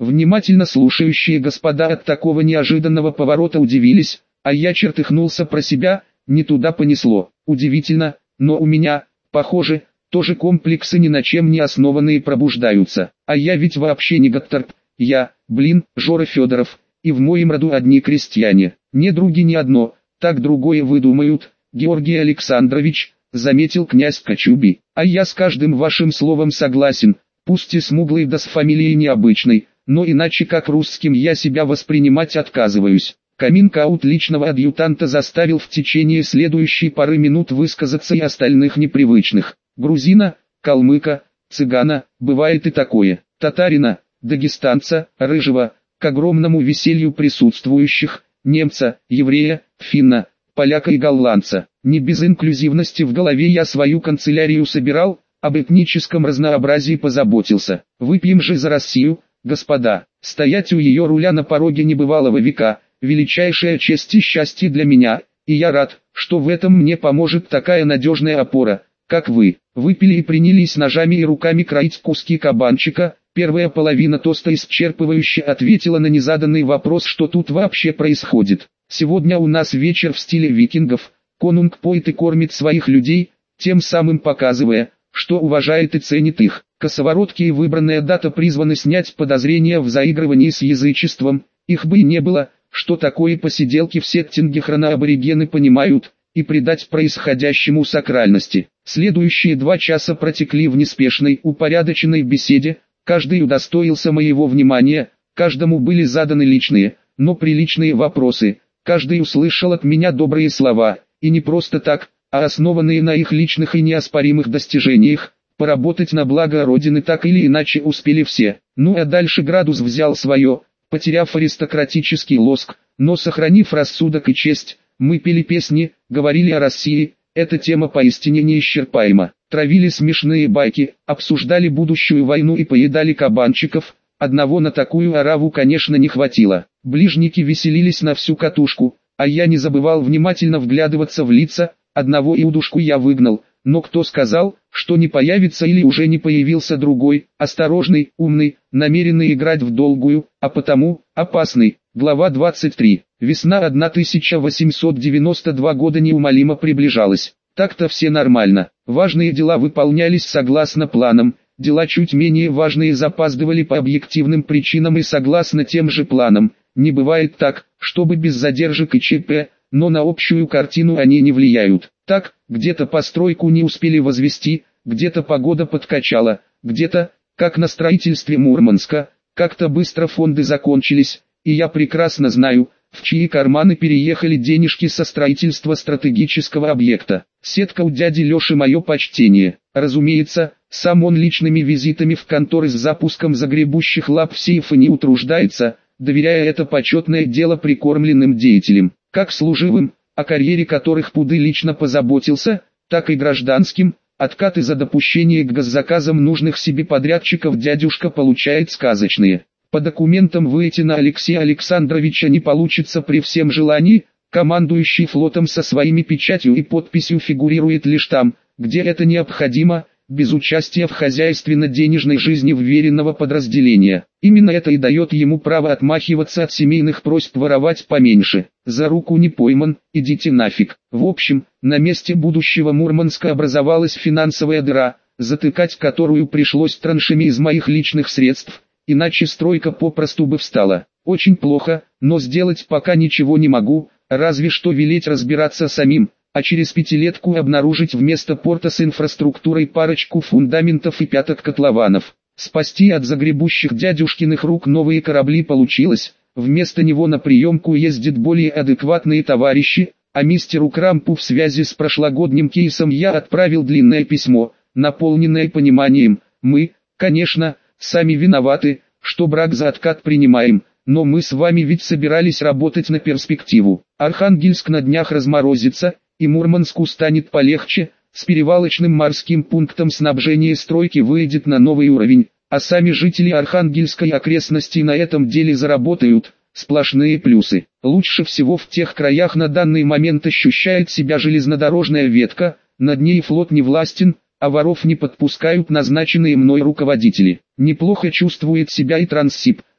Внимательно слушающие господа от такого неожиданного поворота удивились, а я чертыхнулся про себя, не туда понесло. Удивительно, но у меня, похоже, тоже комплексы ни на чем не основанные пробуждаются. А я ведь вообще не Готторп, я, Жора Федоров, и в моем роду одни крестьяне. Не други ни одно, так другое выдумают, Георгий Александрович, заметил князь Кочубей. А я с каждым вашим словом согласен, пусть и смуглый да с фамилией необычной, но иначе как русским я себя воспринимать отказываюсь. Каминг-аут личного адъютанта заставил в течение следующей пары минут высказаться и остальных непривычных. Грузина, калмыка, цыгана, бывает и такое, татарина, дагестанца, рыжего, к огромному веселью присутствующих, немца, еврея, финна, поляка и голландца. Не без инклюзивности в голове я свою канцелярию собирал, об этническом разнообразии позаботился. Выпьем же за Россию, господа. Стоять у ее руля на пороге небывалого века – величайшая честь и счастье для меня, и я рад, что в этом мне поможет такая надежная опора, как вы. Выпили и принялись ножами и руками кроить куски кабанчика. Первая половина тоста исчерпывающе ответила на незаданный вопрос, что тут вообще происходит. Сегодня у нас вечер в стиле викингов. Конунг поет и кормит своих людей, тем самым показывая, что уважает и ценит их. Косоворотки и выбранная дата призваны снять подозрения в заигрывании с язычеством. Их бы и не было, что такое посиделки в сеттинге хроноаборигены понимают, и придать происходящему сакральности. Следующие 2 часа протекли в неспешной, упорядоченной беседе, каждый удостоился моего внимания, каждому были заданы личные, но приличные вопросы, каждый услышал от меня добрые слова, и не просто так, а основанные на их личных и неоспоримых достижениях. Поработать на благо Родины так или иначе успели все. Ну а дальше градус взял свое, потеряв аристократический лоск, но сохранив рассудок и честь. Мы пели песни, говорили о России, эта тема поистине неисчерпаема. Травили смешные байки, обсуждали будущую войну и поедали кабанчиков. Одного на такую ораву, конечно, не хватило. Ближники веселились на всю катушку, а я не забывал внимательно вглядываться в лица. Одного иудушку я выгнал, но кто сказал, что не появится или уже не появился другой, осторожный, умный, намеренный играть в долгую, а потому, опасный. Глава 23. Весна 1892 года неумолимо приближалась. Так-то все нормально. Важные дела выполнялись согласно планам, дела чуть менее важные запаздывали по объективным причинам и согласно тем же планам. Не бывает так, чтобы без задержек и ЧП, но на общую картину они не влияют. Так, где-то постройку не успели возвести, где-то погода подкачала, где-то, как на строительстве Мурманска, как-то быстро фонды закончились, и я прекрасно знаю, в чьи карманы переехали денежки со строительства стратегического объекта. Сетка у дяди Леши мое почтение. Разумеется, сам он личными визитами в конторы с запуском загребущих лап в сейфы не утруждается, доверяя это почетное дело прикормленным деятелям, как служивым, о карьере которых Пуды лично позаботился, так и гражданским. Откаты за допущение к госзаказам нужных себе подрядчиков дядюшка получает сказочные. По документам Войтина Алексея Александровича не получится при всем желании, командующий флотом со своими печатью и подписью фигурирует лишь там, где это необходимо, без участия в хозяйственно-денежной жизни вверенного подразделения. Именно это и дает ему право отмахиваться от семейных просьб воровать поменьше. За руку не пойман, идите нафиг. В общем, на месте будущего Мурманска образовалась финансовая дыра, затыкать которую пришлось траншами из моих личных средств, иначе стройка попросту бы встала. Очень плохо, но сделать пока ничего не могу, разве что велеть разбираться самим, а через пятилетку обнаружить вместо порта с инфраструктурой парочку фундаментов и пяток котлованов. Спасти от загребущих дядюшкиных рук новые корабли получилось, вместо него на приемку ездят более адекватные товарищи, а мистеру Крампу в связи с прошлогодним кейсом я отправил длинное письмо, наполненное пониманием. Мы, конечно, сами виноваты, что брак за откат принимаем, но мы с вами ведь собирались работать на перспективу. Архангельск на днях разморозится, и Мурманску станет полегче, с перевалочным морским пунктом снабжения стройки выйдет на новый уровень, а сами жители Архангельской окрестности на этом деле заработают, сплошные плюсы. Лучше всего в тех краях на данный момент ощущает себя железнодорожная ветка, над ней флот не властен, а воров не подпускают назначенные мной руководители. Неплохо чувствует себя и Транссиб,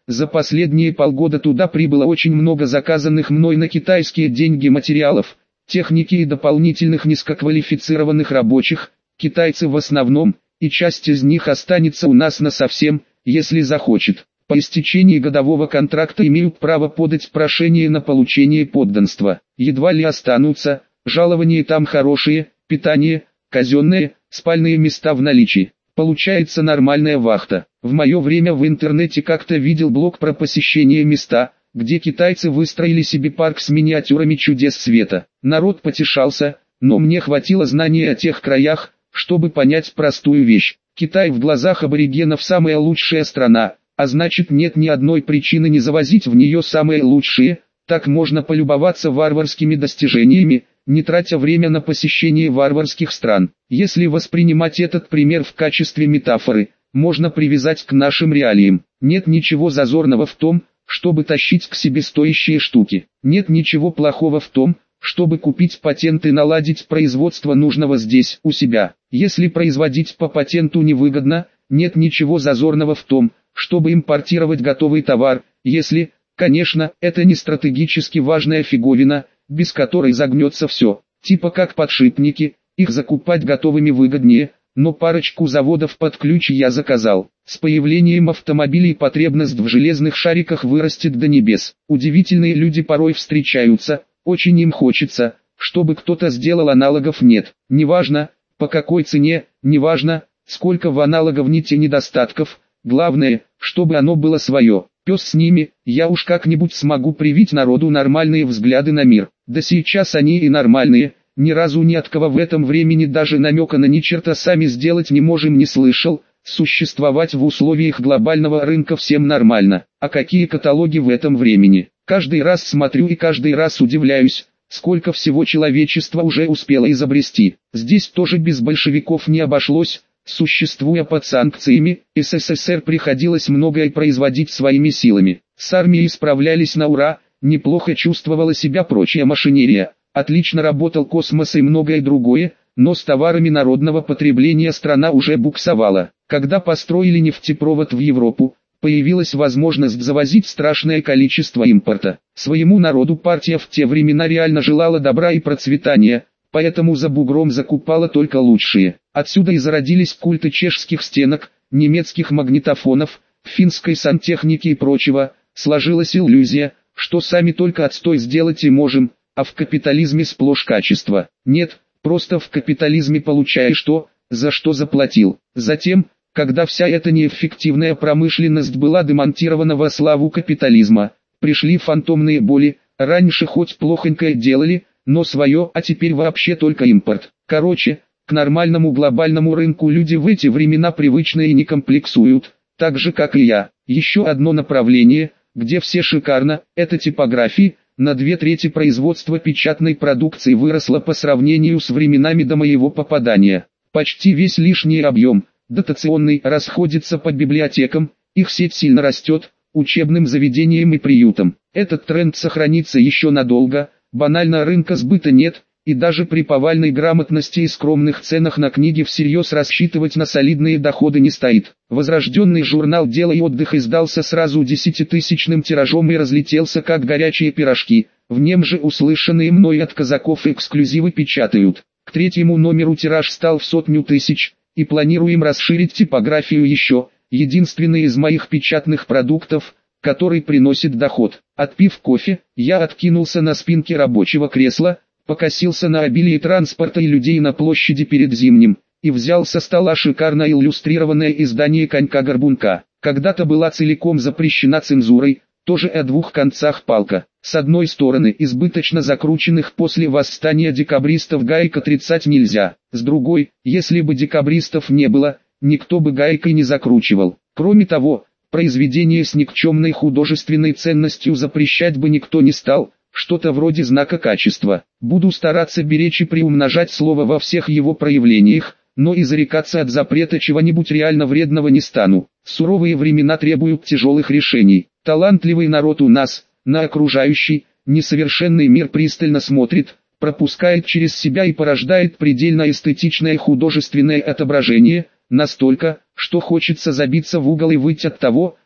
За последние полгода туда прибыло очень много заказанных мной на китайские деньги материалов, техники и дополнительных низкоквалифицированных рабочих, китайцы в основном, и часть из них останется у нас насовсем, если захочет. По истечении годового контракта имеют право подать прошение на получение подданства. Едва ли останутся, жалования там хорошие, питание, казенные, спальные места в наличии. Получается нормальная вахта. В мое время в интернете как-то видел блог про посещение места, где китайцы выстроили себе парк с миниатюрами чудес света. Народ потешался, но мне хватило знаний о тех краях, чтобы понять простую вещь. Китай в глазах аборигенов самая лучшая страна, а значит нет ни одной причины не завозить в нее самые лучшие, так можно полюбоваться варварскими достижениями, не тратя время на посещение варварских стран. Если воспринимать этот пример в качестве метафоры, можно привязать к нашим реалиям. Нет ничего зазорного в том, чтобы тащить к себе стоящие штуки. Нет ничего плохого в том, чтобы купить патент и наладить производство нужного здесь, у себя. Если производить по патенту невыгодно, нет ничего зазорного в том, чтобы импортировать готовый товар, если, конечно, это не стратегически важная фиговина, без которой загнется все. Типа как подшипники, их закупать готовыми выгоднее, но парочку заводов под ключ я заказал. С появлением автомобилей потребность в железных шариках вырастет до небес. Удивительные люди порой встречаются, очень им хочется, чтобы кто-то сделал, аналогов нет. Неважно, по какой цене, неважно, сколько в аналоговните недостатков, главное, чтобы оно было свое. Пес с ними, я уж как-нибудь смогу привить народу нормальные взгляды на мир. Да сейчас они и нормальные, ни разу ни от кого в этом времени даже намека на ни черта сами сделать не можем, не слышал. Существовать в условиях глобального рынка всем нормально. А какие каталоги в этом времени? Каждый раз смотрю и каждый раз удивляюсь, сколько всего человечество уже успело изобрести. Здесь тоже без большевиков не обошлось. Существуя под санкциями, СССР приходилось многое производить своими силами. С армией справлялись на ура, неплохо чувствовала себя прочая машинерия. Отлично работал космос и многое другое, но с товарами народного потребления страна уже буксовала. Когда построили нефтепровод в Европу, появилась возможность завозить страшное количество импорта. Своему народу партия в те времена реально желала добра и процветания, поэтому за бугром закупала только лучшие. Отсюда и зародились культы чешских стенок, немецких магнитофонов, финской сантехники и прочего. Сложилась иллюзия, что сами только отстой сделать и можем, а в капитализме сплошь качество. Нет, просто в капитализме получаешь то, за что заплатил. Затем, когда вся эта неэффективная промышленность была демонтирована во славу капитализма, пришли фантомные боли, раньше хоть плохонькое делали, но свое, а теперь вообще только импорт. Короче, к нормальному глобальному рынку люди в эти времена привычны и не комплексуют, так же как и я. Еще одно направление, где все шикарно, это типографии. На 2/3 производства печатной продукции выросло по сравнению с временами до моего попадания. Почти весь лишний объем, дотационный, расходится по библиотекам, их сеть сильно растет, учебным заведениям и приютам. Этот тренд сохранится еще надолго, банально рынка сбыта нет, и даже при повальной грамотности и скромных ценах на книги всерьез рассчитывать на солидные доходы не стоит. Возрожденный журнал «Дело и отдых» издался сразу 10-тысячным тиражом и разлетелся как горячие пирожки, в нем же услышанные мной от казаков эксклюзивы печатают. К 3-му номеру тираж стал в 100 000, и планируем расширить типографию еще, единственный из моих печатных продуктов, который приносит доход. Отпив кофе, я откинулся на спинке рабочего кресла, покосился на обилие транспорта и людей на площади перед Зимним, и взял со стола шикарно иллюстрированное издание «Конька-горбунка». Когда-то была целиком запрещена цензурой, тоже о двух концах палка. С одной стороны, избыточно закрученных после восстания декабристов гаек отрицать нельзя. С другой, если бы декабристов не было, никто бы гаекой не закручивал. Кроме того, произведение с никчемной художественной ценностью запрещать бы никто не стал. Что-то вроде знака качества. Буду стараться беречь и приумножать слово во всех его проявлениях, но и зарекаться от запрета чего-нибудь реально вредного не стану. Суровые времена требуют тяжелых решений. Талантливый народ у нас, на окружающий, несовершенный мир пристально смотрит, пропускает через себя и порождает предельно эстетичное художественное отображение, настолько, что хочется забиться в угол и выть от того,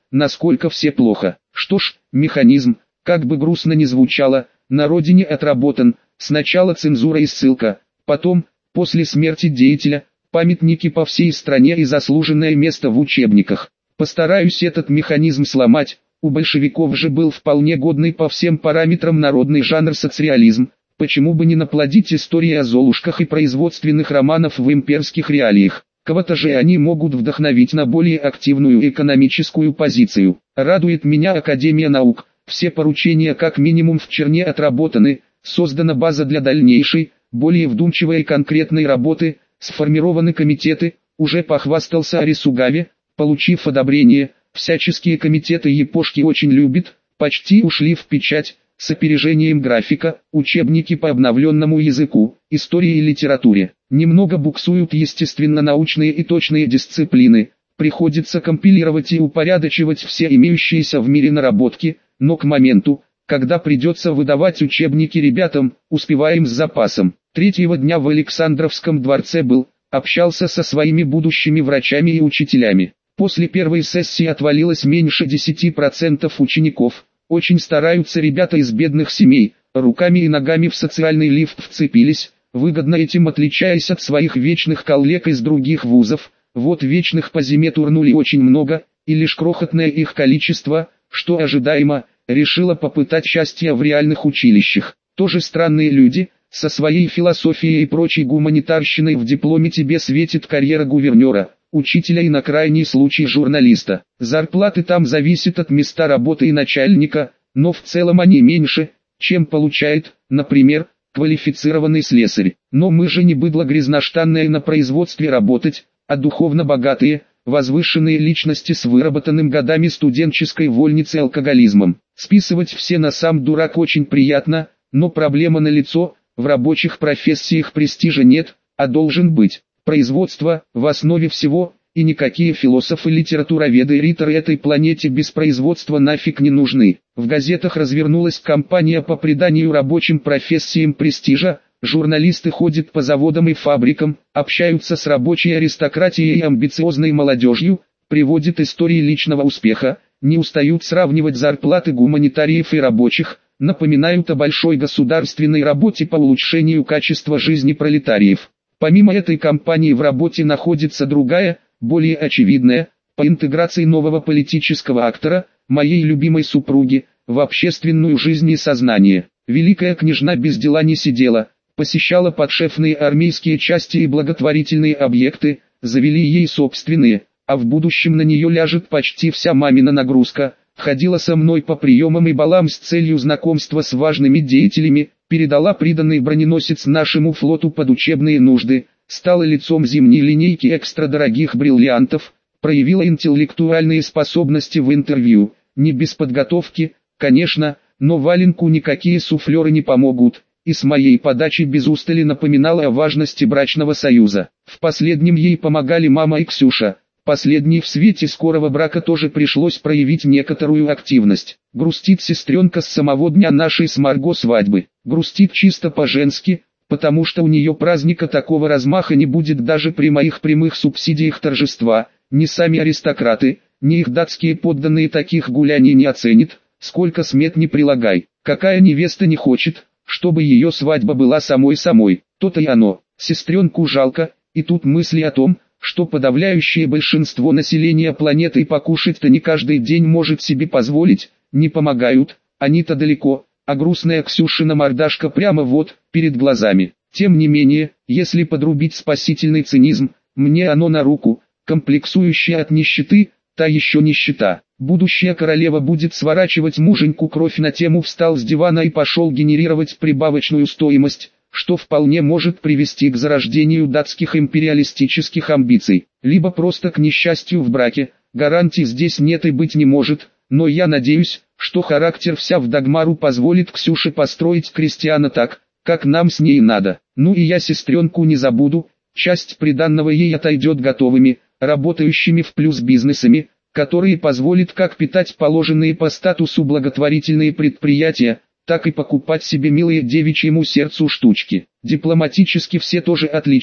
насколько все плохо. Что ж, механизм, как бы грустно ни звучало, на родине отработан. Сначала цензура и ссылка, потом, после смерти деятеля, памятники по всей стране и заслуженное место в учебниках. Постараюсь этот механизм сломать. У большевиков же был вполне годный по всем параметрам народный жанр соцреализм. Почему бы не наплодить истории о золушках и производственных романов в имперских реалиях? Кого-то же они могут вдохновить на более активную экономическую позицию. Радует меня Академия наук. Все поручения как минимум в черне отработаны. Создана база для дальнейшей, более вдумчивой и конкретной работы. Сформированы комитеты. Уже похвастался Арисугаве, получив одобрение. Всяческие комитеты япошки очень любит. Почти ушли в печать. С опережением графика, учебники по обновленному языку, истории и литературе. Немного буксуют естественно-научные и точные дисциплины. Приходится компилировать и упорядочивать все имеющиеся в мире наработки, но к моменту, когда придется выдавать учебники ребятам, успеваем с запасом. Третьего дня в Александровском дворце был, общался со своими будущими врачами и учителями. После первой сессии отвалилось меньше 10% учеников. Очень стараются ребята из бедных семей, руками и ногами в социальный лифт вцепились, выгодно этим отличаясь от своих вечных коллег из других вузов. Вот вечных по зиме турнули очень много, и лишь крохотное их количество, что ожидаемо, решило попытать счастья в реальных училищах. Тоже странные люди, со своей философией и прочей гуманитарщиной. В дипломе тебе светит карьера гувернера, учителя и на крайний случай журналиста. Зарплаты там зависят от места работы и начальника, но в целом они меньше, чем получает, например, квалифицированный слесарь. Но мы же не быдло грязноштанное на производстве работать, а духовно богатые, возвышенные личности с выработанным годами студенческой вольницей алкоголизмом. Списывать все на сам дурак очень приятно, но проблема налицо, в рабочих профессиях престижа нет, а должен быть. Производство в основе всего, и никакие философы, литературоведы и риторы этой планете без производства нафиг не нужны. В газетах развернулась кампания по приданию рабочим профессиям престижа. Журналисты ходят по заводам и фабрикам, общаются с рабочей аристократией и амбициозной молодежью, приводят истории личного успеха, не устают сравнивать зарплаты гуманитариев и рабочих, напоминают о большой государственной работе по улучшению качества жизни пролетариев. Помимо этой кампании в работе находится другая, более очевидная, по интеграции нового политического актора, моей любимой супруги, в общественную жизнь и сознание. Великая княжна без дела не сидела, посещала подшефные армейские части и благотворительные объекты, завели ей собственные, а в будущем на нее ляжет почти вся мамина нагрузка. Ходила со мной по приемам и балам с целью знакомства с важными деятелями, передала приданный броненосец нашему флоту под учебные нужды, стала лицом зимней линейки экстрадорогих бриллиантов, проявила интеллектуальные способности в интервью, не без подготовки, конечно, но Валенку никакие суфлеры не помогут, и с моей подачи без устали напоминала о важности брачного союза. В последнем ей помогали мама и Ксюша. Последней в свете скорого брака тоже пришлось проявить некоторую активность. Грустит сестренка с самого дня нашей с Марго свадьбы. Грустит чисто по-женски, потому что у нее праздника такого размаха не будет даже при моих прямых субсидиях торжества. Ни сами аристократы, ни их датские подданные таких гуляний не оценят, сколько смет не прилагай. Какая невеста не хочет, чтобы ее свадьба была самой-самой, то-то и оно. Сестренку жалко, и тут мысли о том, что подавляющее большинство населения планеты покушать-то не каждый день может себе позволить, не помогают, они-то далеко, а грустная Ксюшина мордашка прямо вот, перед глазами. Тем не менее, если подрубить спасительный цинизм, мне оно на руку, комплексующая от нищеты, та еще нищета. Будущая королева будет сворачивать муженьку кровь на тему «встал с дивана и пошел генерировать прибавочную стоимость», что вполне может привести к зарождению датских империалистических амбиций, либо просто к несчастью в браке. Гарантий здесь нет и быть не может, но я надеюсь, что характер вся в Дагмару позволит Ксюше построить Кристиана так, как нам с ней надо. Ну и я сестренку не забуду, часть приданного ей отойдет готовыми, работающими в плюс бизнесами, которые позволят как питать положенные по статусу благотворительные предприятия, так и покупать себе милые девичьему сердцу штучки. Дипломатически все тоже отлично,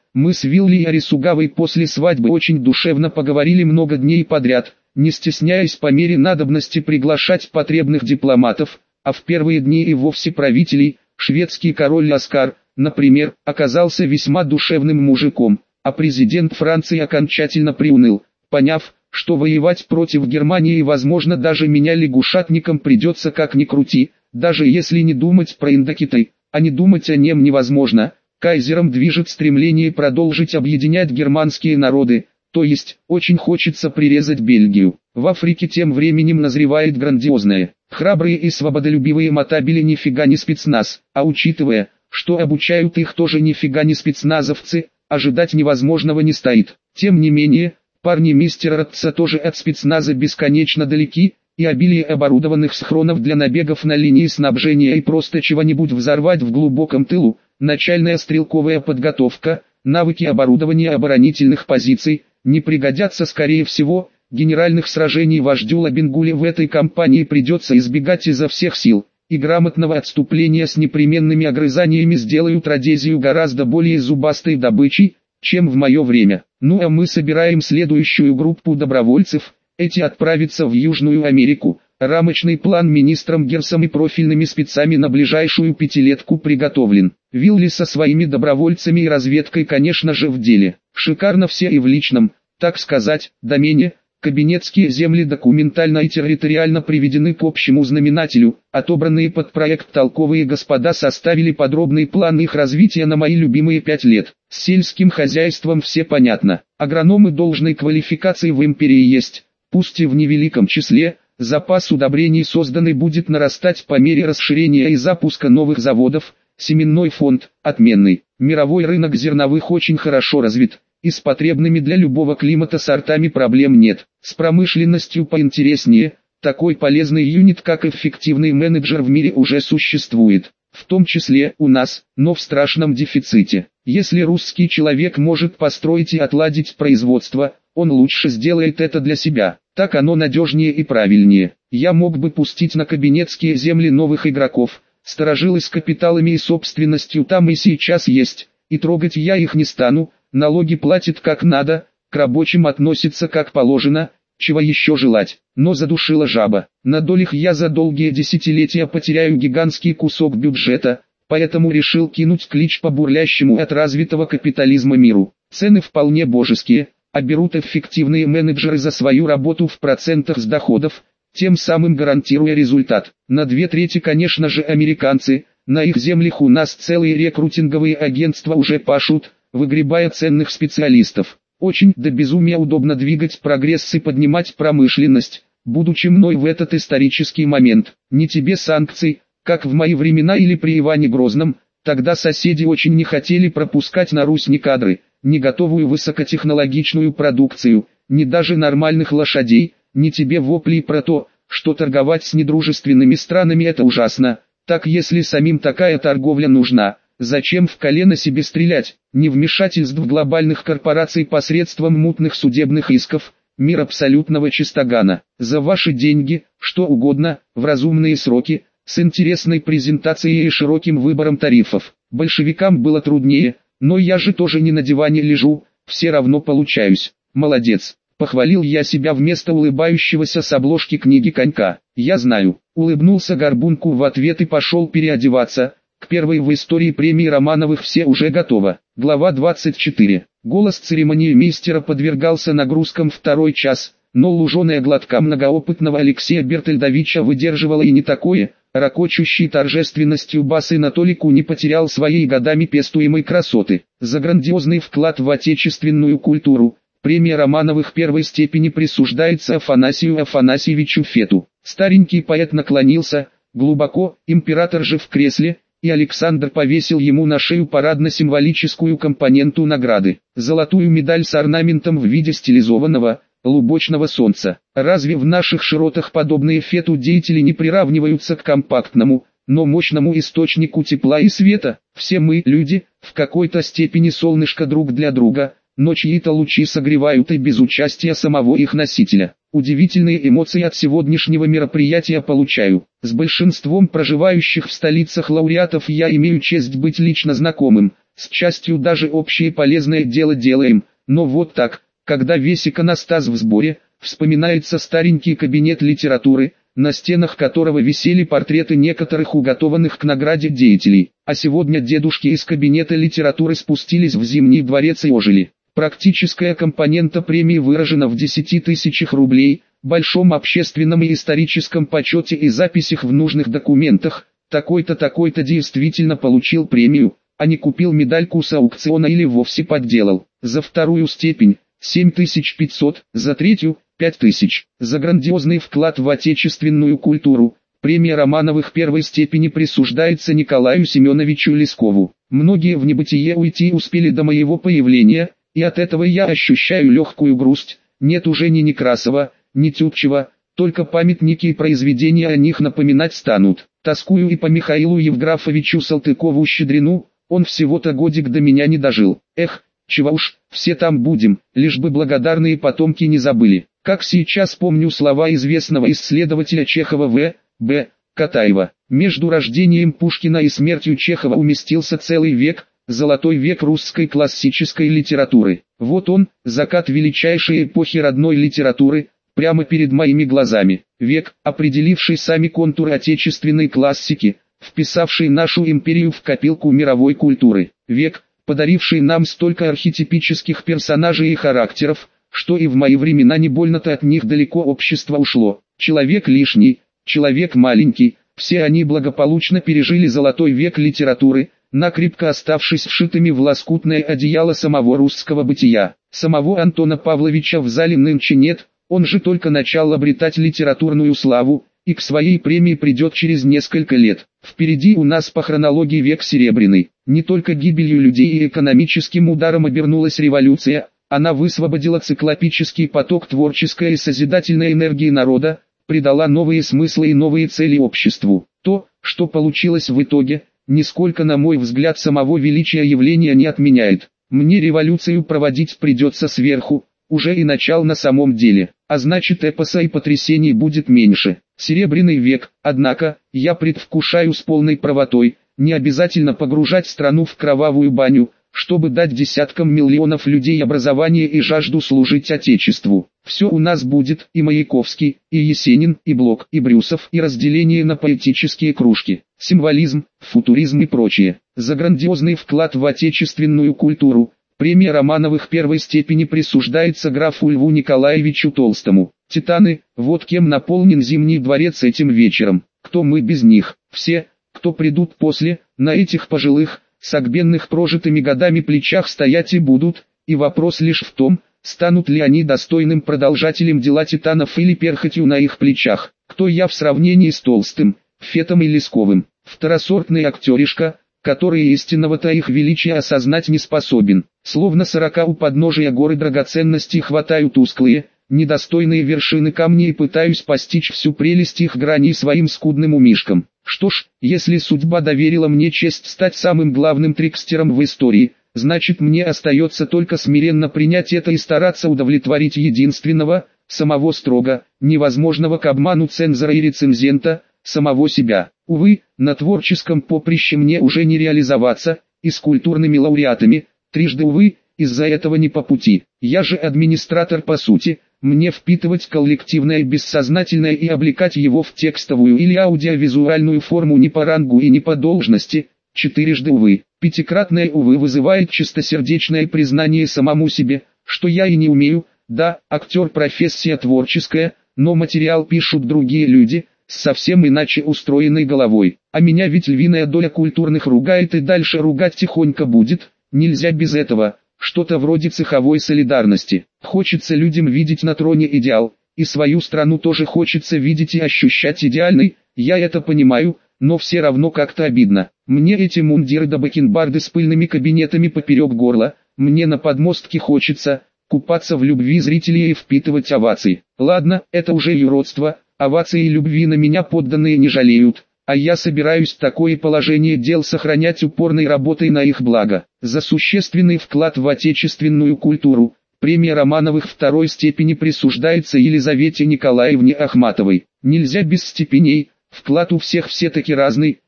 Мы с Вилли и Арисугавой после свадьбы очень душевно поговорили много дней подряд, не стесняясь по мере надобности приглашать потребных дипломатов, а в первые дни и вовсе правителей. Шведский король Оскар, например, оказался весьма душевным мужиком, а президент Франции окончательно приуныл, поняв, что воевать против Германии возможно даже меня лягушатникам придется как ни крути, даже если не думать про Индокитай, а не думать о нем невозможно. Кайзером движет стремление продолжить объединять германские народы, то есть, очень хочется прирезать Бельгию. В Африке тем временем назревает грандиозное. Храбрые и свободолюбивые мотабили нифига не спецназ, а учитывая, что обучают их тоже нифига не спецназовцы, ожидать невозможного не стоит. Тем не менее, парни мистера Ратца тоже от спецназа бесконечно далеки, и обилие оборудованных схронов для набегов на линии снабжения и просто чего-нибудь взорвать в глубоком тылу, начальная стрелковая подготовка, навыки оборудования оборонительных позиций, не пригодятся скорее всего. Генеральных сражений вождю Лабингуле в этой кампании придется избегать изо всех сил, и грамотного отступления с непременными огрызаниями сделают Родезию гораздо более зубастой добычей, чем в мое время. Ну а мы собираем следующую группу добровольцев, эти отправятся в Южную Америку. Рамочный план министром Герсом и профильными спецами на ближайшую пятилетку приготовлен. Вилли со своими добровольцами и разведкой конечно же в деле. Шикарно все и в личном, так сказать, домене. Кабинетские земли документально и территориально приведены к общему знаменателю, отобранные под проект толковые господа составили подробный план их развития на мои любимые 5 лет. С сельским хозяйством все понятно, агрономы должной квалификации в империи есть, пусть и в невеликом числе, запас удобрений созданный будет нарастать по мере расширения и запуска новых заводов, семенной фонд отменный, мировой рынок зерновых очень хорошо развит. И с потребными для любого климата сортами проблем нет. С промышленностью поинтереснее, такой полезный юнит как эффективный менеджер в мире уже существует. В том числе у нас, но в страшном дефиците. Если русский человек может построить и отладить производство, он лучше сделает это для себя. Так оно надежнее и правильнее. Я мог бы пустить на кабинетские земли новых игроков. Старожилы с капиталами и собственностью там и сейчас есть, и трогать я их не стану. Налоги платит как надо, к рабочим относится как положено, чего еще желать. Но задушила жаба. На долях я за долгие десятилетия потеряю гигантский кусок бюджета, поэтому решил кинуть клич по бурлящему от развитого капитализма миру. Цены вполне божеские, а берут эффективные менеджеры за свою работу в процентах с доходов, тем самым гарантируя результат. На 2/3 конечно же американцы, на их землях у нас целые рекрутинговые агентства уже пашут, выгребая ценных специалистов. Очень до безумия удобно двигать прогресс и поднимать промышленность, будучи мной в этот исторический момент. Не тебе санкций, как в мои времена или при Иване Грозном, тогда соседи очень не хотели пропускать на Русь ни кадры, ни готовую высокотехнологичную продукцию, ни даже нормальных лошадей, ни тебе вопли про то, что торговать с недружественными странами это ужасно. Так если самим такая торговля нужна, зачем в колено себе стрелять? Невмешательств глобальных корпораций посредством мутных судебных исков, мир абсолютного чистогана. За ваши деньги, что угодно, в разумные сроки, с интересной презентацией и широким выбором тарифов. Большевикам было труднее, но я же тоже не на диване лежу, все равно получаюсь. Молодец. Похвалил я себя вместо улыбающегося с обложки книги конька. Я знаю. Улыбнулся Горбунку в ответ и пошел переодеваться. К первой в истории премии Романовых все уже готово. Глава 24. Голос церемониймейстера подвергался нагрузкам второй час, но луженая глотка многоопытного Алексея Бертольдовича выдерживала и не такое. Ракочущий торжественностью бас и на толику не потерял своей годами пестуемой красоты. За грандиозный вклад в отечественную культуру, премия Романовых первой степени присуждается Афанасию Афанасьевичу Фету. Старенький поэт наклонился, глубоко, император же в кресле, и Александр повесил ему на шею парадно-символическую компоненту награды. Золотую медаль с орнаментом в виде стилизованного, лубочного солнца. Разве в наших широтах подобные Фету деятели не приравниваются к компактному, но мощному источнику тепла и света? Все мы, люди, в какой-то степени солнышко друг для друга, но чьи-то лучи согревают и без участия самого их носителя. Удивительные эмоции от сегодняшнего мероприятия получаю. С большинством проживающих в столицах лауреатов я имею честь быть лично знакомым. с частью даже общее полезное дело делаем, но вот так, когда весь иконостас в сборе, вспоминается старенький кабинет литературы, на стенах которого висели портреты некоторых уготованных к награде деятелей, а сегодня дедушки из кабинета литературы спустились в Зимний дворец и ожили. Практическая компонента премии выражена в 10 тысячах рублей, большом общественном и историческом почете и записях в нужных документах. Такой-то действительно получил премию, а не купил медальку с аукциона или вовсе подделал. За вторую степень – 7500, за третью – 5000. За грандиозный вклад в отечественную культуру премия Романовых первой степени присуждается Николаю Семеновичу Лескову. Многие в небытие уйти успели до моего появления, и от этого я ощущаю легкую грусть. Нет уже ни Некрасова, ни Тютчева, только памятники и произведения о них напоминать станут. Тоскую и по Михаилу Евграфовичу Салтыкову-Щедрину, он всего-то годик до меня не дожил. Эх, чего уж, все там будем, лишь бы благодарные потомки не забыли. Как сейчас помню слова известного исследователя Чехова В.Б. Катаева. Между рождением Пушкина и смертью Чехова уместился целый век, золотой век русской классической литературы. Вот он, закат величайшей эпохи родной литературы, прямо перед моими глазами. Век, определивший сами контуры отечественной классики, вписавший нашу империю в копилку мировой культуры. Век, подаривший нам столько архетипических персонажей и характеров, что и в мои времена не больно-то от них далеко общество ушло. Человек лишний, человек маленький, все они благополучно пережили золотой век литературы, накрепко оставшись вшитыми в лоскутное одеяло самого русского бытия. Самого Антона Павловича в зале нынче нет, он же только начал обретать литературную славу, и к своей премии придет через несколько лет. Впереди у нас по хронологии век серебряный. Не только гибелью людей и экономическим ударом обернулась революция, она высвободила циклопический поток творческой и созидательной энергии народа, придала новые смыслы и новые цели обществу. То, что получилось в итоге, нисколько, на мой взгляд, самого величия явления не отменяет. Мне революцию проводить придется сверху, уже и начал на самом деле, а значит эпоса и потрясений будет меньше. Серебряный век, однако, я предвкушаю с полной правотой, не обязательно погружать страну в кровавую баню, чтобы дать десяткам миллионов людей образование и жажду служить Отечеству. Все у нас будет, и Маяковский, и Есенин, и Блок, и Брюсов, и разделение на поэтические кружки, символизм, футуризм и прочее. За грандиозный вклад в отечественную культуру премия Романовых первой степени присуждается графу Льву Николаевичу Толстому. Титаны, вот кем наполнен Зимний дворец этим вечером. Кто мы без них? Все, кто придут после, на этих пожилых, согбенных прожитыми годами плечах стоять и будут, и вопрос лишь в том, станут ли они достойным продолжателем дела титанов или перхотью на их плечах. Кто я в сравнении с Толстым, Фетом и Лесковым? Второсортный актеришка, который истинного-то их величия осознать не способен. Словно 40 у подножия горы драгоценностей хватаю тусклые, недостойные вершины камней и пытаюсь постичь всю прелесть их граней своим скудным умишком. Что ж, если судьба доверила мне честь стать самым главным трикстером в истории, значит мне остается только смиренно принять это и стараться удовлетворить единственного, самого строго, невозможного к обману цензора и рецензента, самого себя. Увы, на творческом поприще мне уже не реализоваться, и с культурными лауреатами, трижды увы, из-за этого не по пути. Я же администратор по сути, мне впитывать коллективное бессознательное и облекать его в текстовую или аудиовизуальную форму не по рангу и не по должности, четырежды увы. Пятикратное увы вызывает чистосердечное признание самому себе, что я и не умею. Да, актер профессия творческая, но материал пишут другие люди, с совсем иначе устроенной головой. А меня ведь львиная доля культурных ругает и дальше ругать тихонько будет, нельзя без этого. Что-то вроде цеховой солидарности. Хочется людям видеть на троне идеал, и свою страну тоже хочется видеть и ощущать идеальной, я это понимаю, но все равно как-то обидно. Мне эти мундиры да бакенбарды с пыльными кабинетами поперек горла, мне на подмостке хочется купаться в любви зрителей и впитывать овации. Ладно, это уже юродство, овации и любви на меня подданные не жалеют. А я собираюсь такое положение дел сохранять упорной работой на их благо. За существенный вклад в отечественную культуру, премия Романовых второй степени присуждается Елизавете Николаевне Ахматовой. Нельзя без степеней, вклад у всех все-таки разный,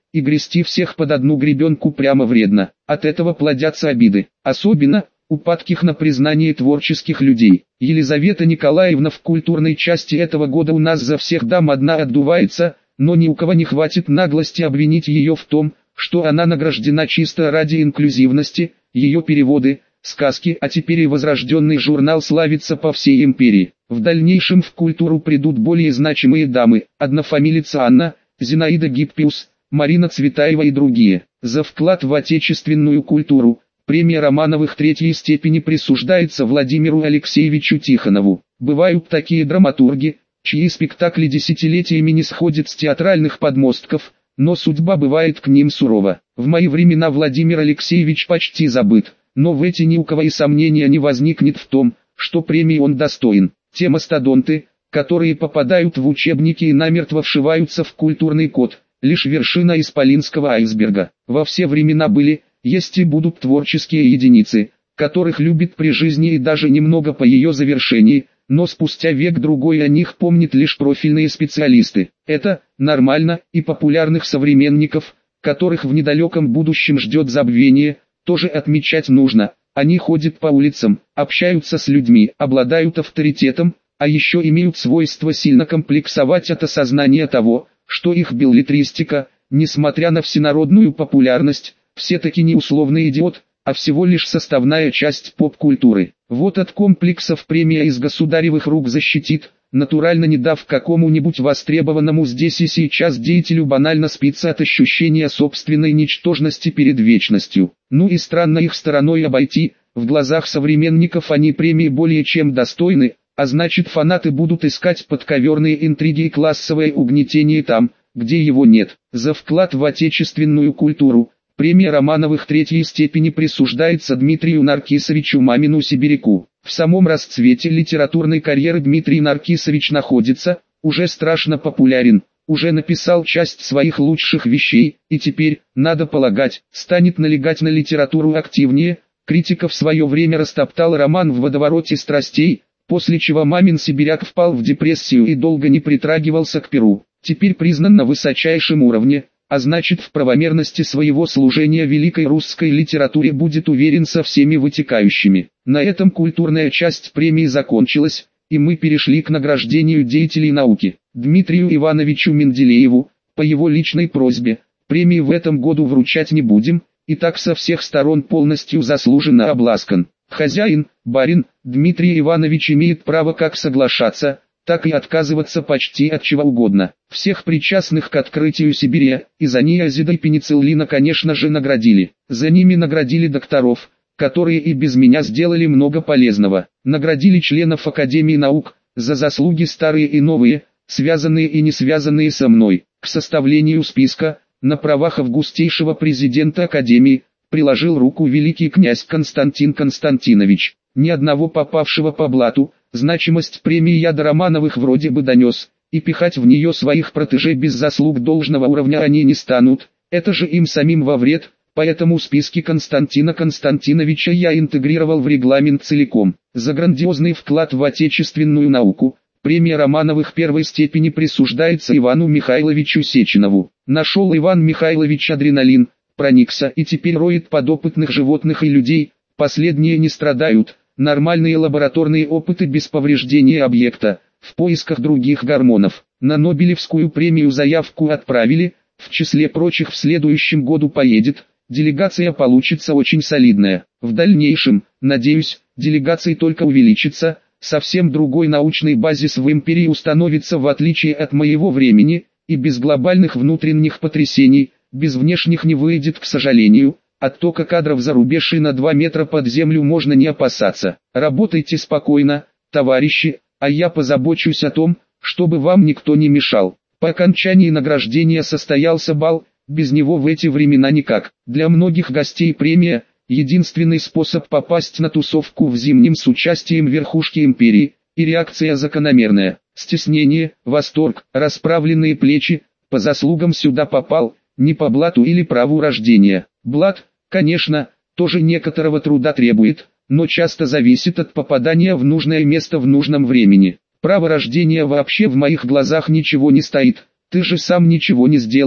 и грести всех под одну гребенку прямо вредно. От этого плодятся обиды. Особенно у падких на признание творческих людей. Елизавета Николаевна в культурной части этого года у нас за всех дам одна отдувается, но ни у кого не хватит наглости обвинить ее в том, что она награждена чисто ради инклюзивности. Ее переводы, сказки, а теперь и возрожденный журнал славится по всей империи. В дальнейшем в культуру придут более значимые дамы, однофамилица Анна, Зинаида Гиппиус, Марина Цветаева и другие. За вклад в отечественную культуру премия Романовых третьей степени присуждается Владимиру Алексеевичу Тихонову. Бывают такие драматурги, чьи спектакли десятилетиями не сходят с театральных подмостков, но судьба бывает к ним сурова. В мои времена Владимир Алексеевич почти забыт, но в эти ни у кого и сомнения не возникнет в том, что премии он достоин. Те мастодонты, которые попадают в учебники и намертво вшиваются в культурный код, лишь вершина исполинского айсберга. Во все времена были, есть и будут творческие единицы, которых любит при жизни и даже немного по ее завершении, но спустя век-другой о них помнят лишь профильные специалисты. Это нормально, и популярных современников, которых в недалеком будущем ждет забвение, тоже отмечать нужно. Они ходят по улицам, общаются с людьми, обладают авторитетом, а еще имеют свойство сильно комплексовать от осознания того, что их беллетристика, несмотря на всенародную популярность, все-таки не условный идиот, а всего лишь составная часть поп-культуры. Вот от комплексов премия из государевых рук защитит, натурально не дав какому-нибудь востребованному здесь и сейчас деятелю банально спиться от ощущения собственной ничтожности перед вечностью. Ну и странно их стороной обойти, в глазах современников они премии более чем достойны, а значит фанаты будут искать подковерные интриги и классовое угнетение там, где его нет. За вклад в отечественную культуру премия Романовых третьей степени присуждается Дмитрию Наркисовичу Мамину-Сибиряку. В самом расцвете литературной карьеры Дмитрий Наркисович находится, уже страшно популярен, уже написал часть своих лучших вещей, и теперь, надо полагать, станет налегать на литературу активнее. Критика в свое время растоптал роман в водовороте страстей, после чего Мамин-Сибиряк впал в депрессию и долго не притрагивался к перу. Теперь признан на высочайшем уровне, а значит в правомерности своего служения великой русской литературе будет уверен со всеми вытекающими. На этом культурная часть премии закончилась, и мы перешли к награждению деятелей науки. Дмитрию Ивановичу Менделееву, по его личной просьбе, премии в этом году вручать не будем, и так со всех сторон полностью заслуженно обласкан. Хозяин, барин, Дмитрий Иванович имеет право как соглашаться, так и отказываться почти от чего угодно. Всех причастных к открытию Сибири, изониазида и пенициллина конечно же наградили. За ними наградили докторов, которые и без меня сделали много полезного. Наградили членов Академии наук, за заслуги старые и новые, связанные и не связанные со мной. К составлению списка, на правах августейшего президента Академии, приложил руку великий князь Константин Константинович. Ни одного попавшего по блату, значимость премии я до Романовых вроде бы донес, и пихать в нее своих протеже без заслуг должного уровня они не станут, это же им самим во вред, поэтому списки Константина Константиновича я интегрировал в регламент целиком. За грандиозный вклад в отечественную науку, премия Романовых первой степени присуждается Ивану Михайловичу Сеченову. Нашел Иван Михайлович адреналин, проникся и теперь роет подопытных животных и людей, последние не страдают. Нормальные лабораторные опыты без повреждения объекта, в поисках других гормонов. На Нобелевскую премию заявку отправили, в числе прочих в следующем году поедет, делегация получится очень солидная. В дальнейшем, надеюсь, делегация только увеличится, совсем другой научный базис в империи установится в отличие от моего времени, и без глобальных внутренних потрясений, без внешних не выйдет к сожалению. Оттока кадров за рубеж и на 2 метра под землю можно не опасаться. Работайте спокойно, товарищи, а я позабочусь о том, чтобы вам никто не мешал. По окончании награждения состоялся бал, без него в эти времена никак. Для многих гостей премия – единственный способ попасть на тусовку в зимнем с участием верхушки империи, и реакция закономерная. Стеснение, восторг, расправленные плечи, по заслугам сюда попал, не по блату или праву рождения. Блат, конечно, тоже некоторого труда требует, но часто зависит от попадания в нужное место в нужном времени. Право рождения вообще в моих глазах ничего не стоит, ты же сам ничего не сделал,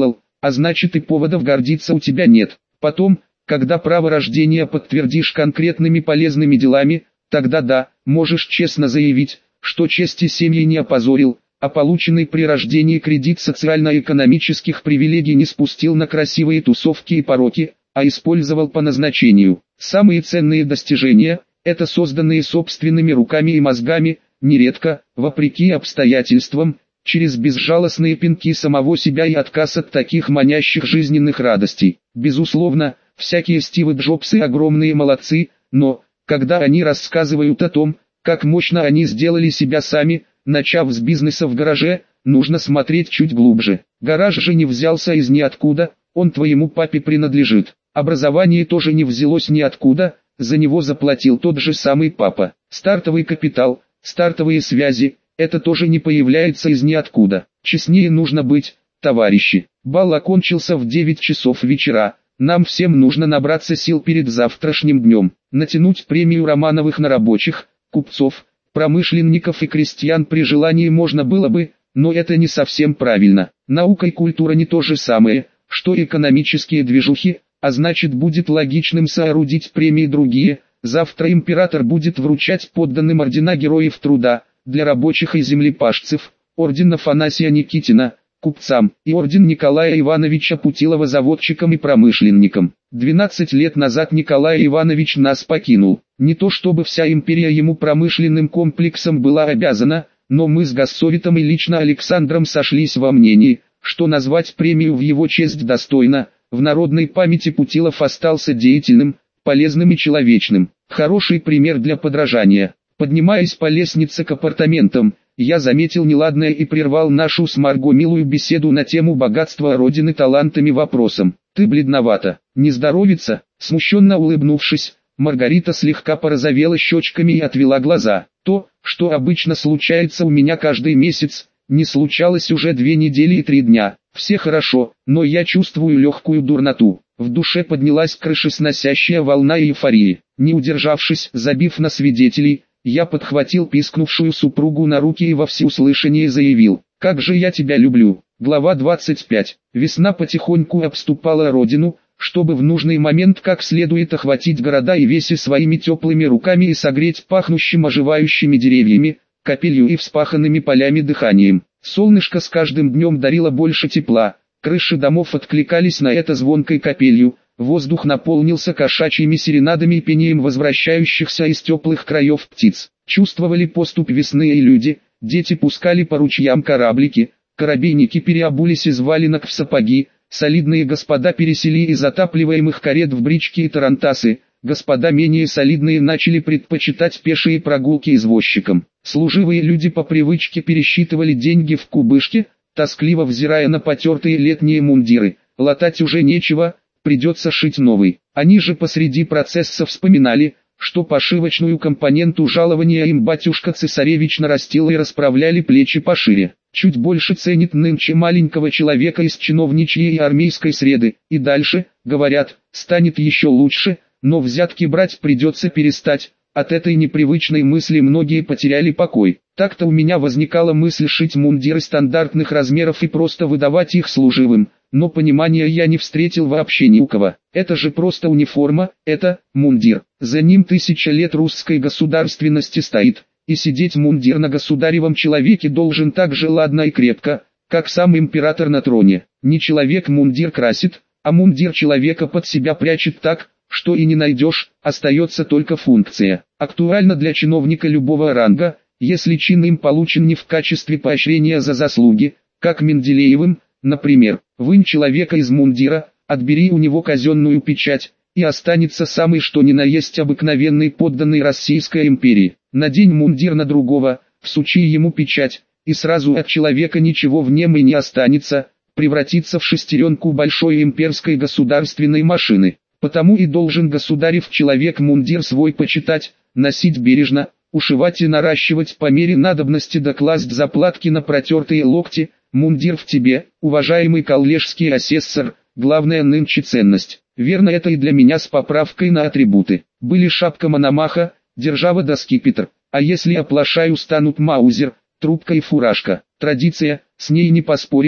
а значит и поводов гордиться у тебя нет. Потом, когда право рождения подтвердишь конкретными полезными делами, тогда да, можешь честно заявить, что чести семьи не опозорил, а полученный при рождении кредит социально-экономических привилегий не спустил на красивые тусовки и пороки, а использовал по назначению. Самые ценные достижения – это созданные собственными руками и мозгами, нередко, вопреки обстоятельствам, через безжалостные пинки самого себя и отказ от таких манящих жизненных радостей. Безусловно, всякие Стивы Джобсы огромные молодцы, но, когда они рассказывают о том, как мощно они сделали себя сами, начав с бизнеса в гараже, нужно смотреть чуть глубже. Гараж же не взялся из ниоткуда, он твоему папе принадлежит. Образование тоже не взялось ниоткуда, за него заплатил тот же самый папа. Стартовый капитал, стартовые связи, это тоже не появляется из ниоткуда. Честнее нужно быть, товарищи. Бал окончился в 9 часов вечера. Нам всем нужно набраться сил перед завтрашним днем. Натянуть премию Романовых на рабочих, купцов, промышленников и крестьян при желании можно было бы, но это не совсем правильно. Наука и культура не то же самое, что экономические движухи, а значит будет логичным соорудить премии другие. Завтра император будет вручать подданным ордена Героев Труда, для рабочих и землепашцев, орден Афанасия Никитина, купцам, и орден Николая Ивановича Путилова заводчикам и промышленникам. 12 лет назад Николай Иванович нас покинул. Не то чтобы вся империя ему промышленным комплексом была обязана, но мы с Госсоветом и лично Александром сошлись во мнении, что назвать премию в его честь достойно. В народной памяти Путилов остался деятельным, полезным и человечным. Хороший пример для подражания. Поднимаясь по лестнице к апартаментам, я заметил неладное и прервал нашу с Марго милую беседу на тему богатства Родины талантами вопросом. «Ты бледновата, не здоровится?» Смущенно улыбнувшись, Маргарита слегка порозовела щечками и отвела глаза. То, что обычно случается у меня каждый месяц, не случалось уже 2 недели и 3 дня. Все хорошо, но я чувствую легкую дурноту. В душе поднялась крышесносящая волна эйфории. Не удержавшись, забив на свидетелей, я подхватил пискнувшую супругу на руки и во всеуслышание заявил: «Как же я тебя люблю». Глава 25. Весна потихоньку обступала родину, чтобы в нужный момент как следует охватить города и веси своими теплыми руками и согреть пахнущим оживающими деревьями, капелью и вспаханными полями дыханием. Солнышко с каждым днем дарило больше тепла, крыши домов откликались на это звонкой капелью, воздух наполнился кошачьими серенадами и пением возвращающихся из теплых краев птиц. Чувствовали поступь весны и люди, дети пускали по ручьям кораблики, корабейники переобулись из валенок в сапоги, солидные господа пересели из отапливаемых карет в брички и тарантасы, господа менее солидные начали предпочитать пешие прогулки извозчикам. Служивые люди по привычке пересчитывали деньги в кубышке, тоскливо взирая на потертые летние мундиры. Латать уже нечего, придется шить новый. Они же посреди процесса вспоминали, что пошивочную компоненту жалования им батюшка-цесаревич нарастил и расправляли плечи пошире. Чуть больше ценит нынче маленького человека из чиновничьей и армейской среды. И дальше, говорят, станет еще лучше, но взятки брать придется перестать. От этой непривычной мысли многие потеряли покой. Так-то у меня возникала мысль шить мундиры стандартных размеров и просто выдавать их служивым, но понимания я не встретил вообще ни у кого. Это же просто униформа, это мундир. За ним 1000 лет русской государственности стоит, и сидеть мундир на государевом человеке должен так же ладно и крепко, как сам император на троне. Не человек мундир красит, а мундир человека под себя прячет так, что и не найдешь, остается только функция. Актуально для чиновника любого ранга, если чин им получен не в качестве поощрения за заслуги, как Менделеевым, например. Вынь человека из мундира, отбери у него казенную печать, и останется самый что ни на есть обыкновенный подданный Российской империи. Надень мундир на другого, всучи ему печать, и сразу от человека ничего в нем и не останется, превратится в шестеренку большой имперской государственной машины. Потому и должен государев человек мундир свой почитать, носить бережно, ушивать и наращивать по мере надобности, да класть заплатки на протертые локти. Мундир в тебе, уважаемый коллежский асессор, главная нынче ценность. Верно, это и для меня с поправкой на атрибуты. Были шапка Мономаха, держава да скипетр, а если оплошаю станут маузер, трубка и фуражка. Традиция, с ней не поспоришь,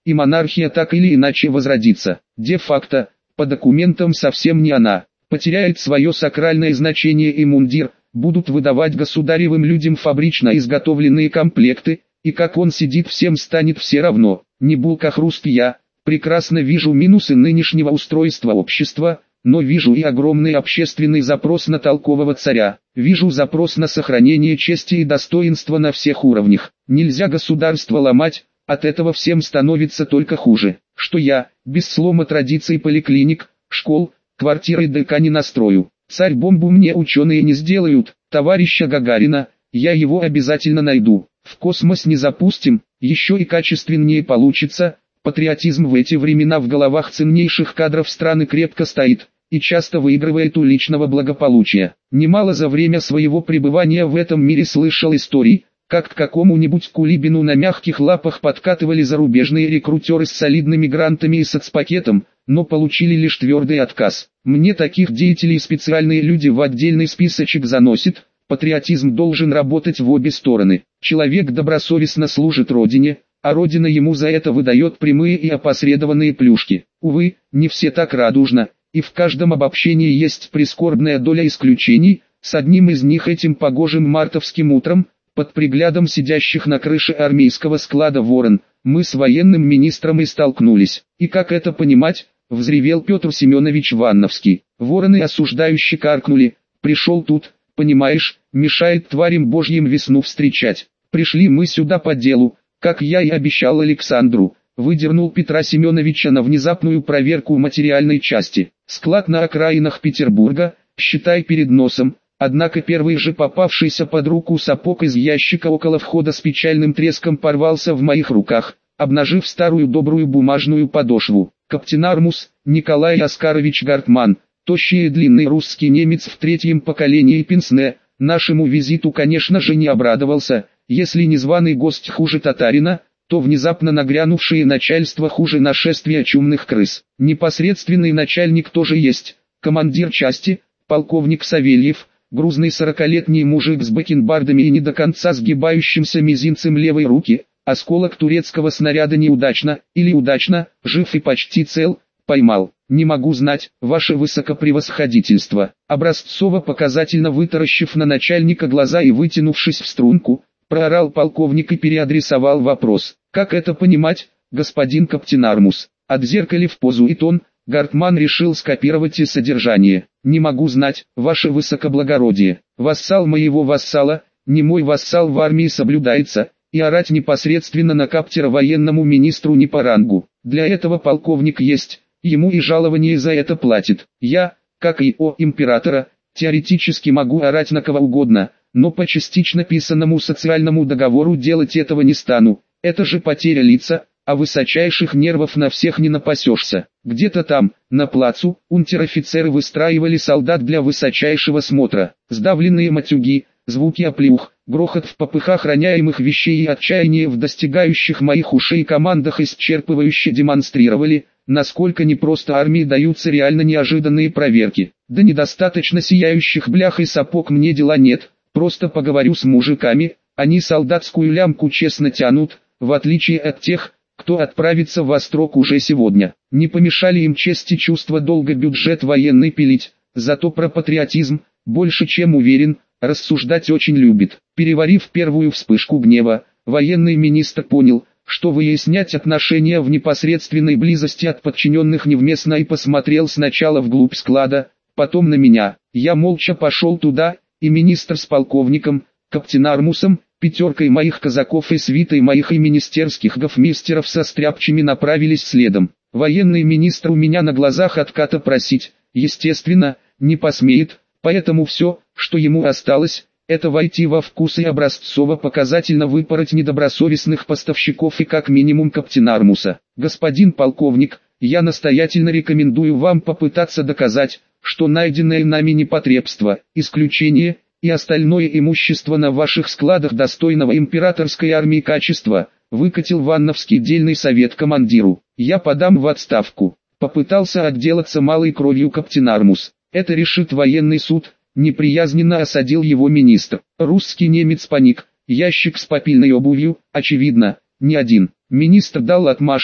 и монархия так или иначе возродится. Де-факто, по документам совсем не она. Потеряет свое сакральное значение и мундир, будут выдавать государевым людям фабрично изготовленные комплекты, и как он сидит, всем станет все равно. Не булка-хруст, я прекрасно вижу минусы нынешнего устройства общества, но вижу и огромный общественный запрос на толкового царя. Вижу запрос на сохранение чести и достоинства на всех уровнях. Нельзя государство ломать, от этого всем становится только хуже. Что я, без слома традиций поликлиник, школ, квартиры ДК не настрою. Царь-бомбу мне ученые не сделают, товарища Гагарина, я его обязательно найду. В космос не запустим, еще и качественнее получится. Патриотизм в эти времена в головах ценнейших кадров страны крепко стоит и часто выигрывает у личного благополучия. Немало за время своего пребывания в этом мире слышал историй, как к какому-нибудь Кулибину на мягких лапах подкатывали зарубежные рекрутеры с солидными грантами и соцпакетом, но получили лишь твердый отказ. Мне таких деятелей специальные люди в отдельный списочек заносят. Патриотизм должен работать в обе стороны. Человек добросовестно служит Родине, а Родина ему за это выдает прямые и опосредованные плюшки. Увы, не все так радужно, и в каждом обобщении есть прискорбная доля исключений. С одним из них этим погожим мартовским утром, под приглядом сидящих на крыше армейского склада ворон, мы с военным министром и столкнулись. И как это понимать, взревел Петр Семенович Ванновский. Вороны осуждающе каркнули. Пришел тут, понимаешь, мешает тварям божьим весну встречать. Пришли мы сюда по делу, как я и обещал Александру. Выдернул Петра Семеновича на внезапную проверку материальной части. Склад на окраинах Петербурга, считай перед носом. Однако первый же попавшийся под руку сапог из ящика около входа с печальным треском порвался в моих руках, обнажив старую добрую бумажную подошву. Каптен Армус, Николай Оскарович Гартман, тощий и длинный русский немец в третьем поколении пенсне, нашему визиту конечно же не обрадовался. Если незваный гость хуже татарина, то внезапно нагрянувшее начальство хуже нашествия чумных крыс. Непосредственный начальник тоже есть, командир части, полковник Савельев, грузный 40-летний мужик с бакенбардами и не до конца сгибающимся мизинцем левой руки, осколок турецкого снаряда неудачно, или удачно, жив и почти цел, поймал. Не могу знать, ваше высокопревосходительство. Образцово показательно вытаращив на начальника глаза и вытянувшись в струнку, проорал полковник и переадресовал вопрос. Как это понимать, господин каптен Армус? Отзеркалив позу и тон, Гартман решил скопировать и содержание. Не могу знать, ваше высокоблагородие. Вассал моего вассала, не мой вассал в армии соблюдается, и орать непосредственно на каптера военному министру не по рангу. Для этого полковник есть, ему и жалование за это платит. Я, как и императора, теоретически могу орать на кого угодно, но по частично писанному социальному договору делать этого не стану. Это же потеря лица, а высочайших нервов на всех не напасешься. Где-то там, на плацу, унтер-офицеры выстраивали солдат для высочайшего смотра. Сдавленные матюги, звуки оплеух, грохот в попыхах роняемых вещей и отчаяние в достигающих моих ушей командах исчерпывающе демонстрировали, насколько непросто армии даются реально неожиданные проверки. Да недостаточно сияющих блях и сапог мне дела нет, просто поговорю с мужиками, они солдатскую лямку честно тянут, в отличие от тех, кто отправится в Острог уже сегодня. Не помешали им честь и чувство долга бюджет военный пилить, зато про патриотизм, больше чем уверен, рассуждать очень любит. Переварив первую вспышку гнева, военный министр понял, что выяснять отношения в непосредственной близости от подчиненных невместно, и посмотрел сначала вглубь склада, потом на меня. Я молча пошел туда, и министр с полковником, каптен Армусом, пятеркой моих казаков и свитой моих и министерских гофмистеров со стряпчими направились следом. Военный министр у меня на глазах отката просить, естественно, не посмеет, поэтому все, что ему осталось, это войти во вкус и образцово-показательно выпороть недобросовестных поставщиков и как минимум каптена Армуса. Господин полковник, я настоятельно рекомендую вам попытаться доказать, что найденное нами непотребство, исключение, и остальное имущество на ваших складах достойного императорской армии качества, выкатил Ванновский дельный совет командиру. Я подам в отставку. Попытался отделаться малой кровью каптен Армус. Это решит военный суд, неприязненно осадил его министр. Русский немец паник, ящик с попильной обувью, очевидно, не один. Министр дал отмашку,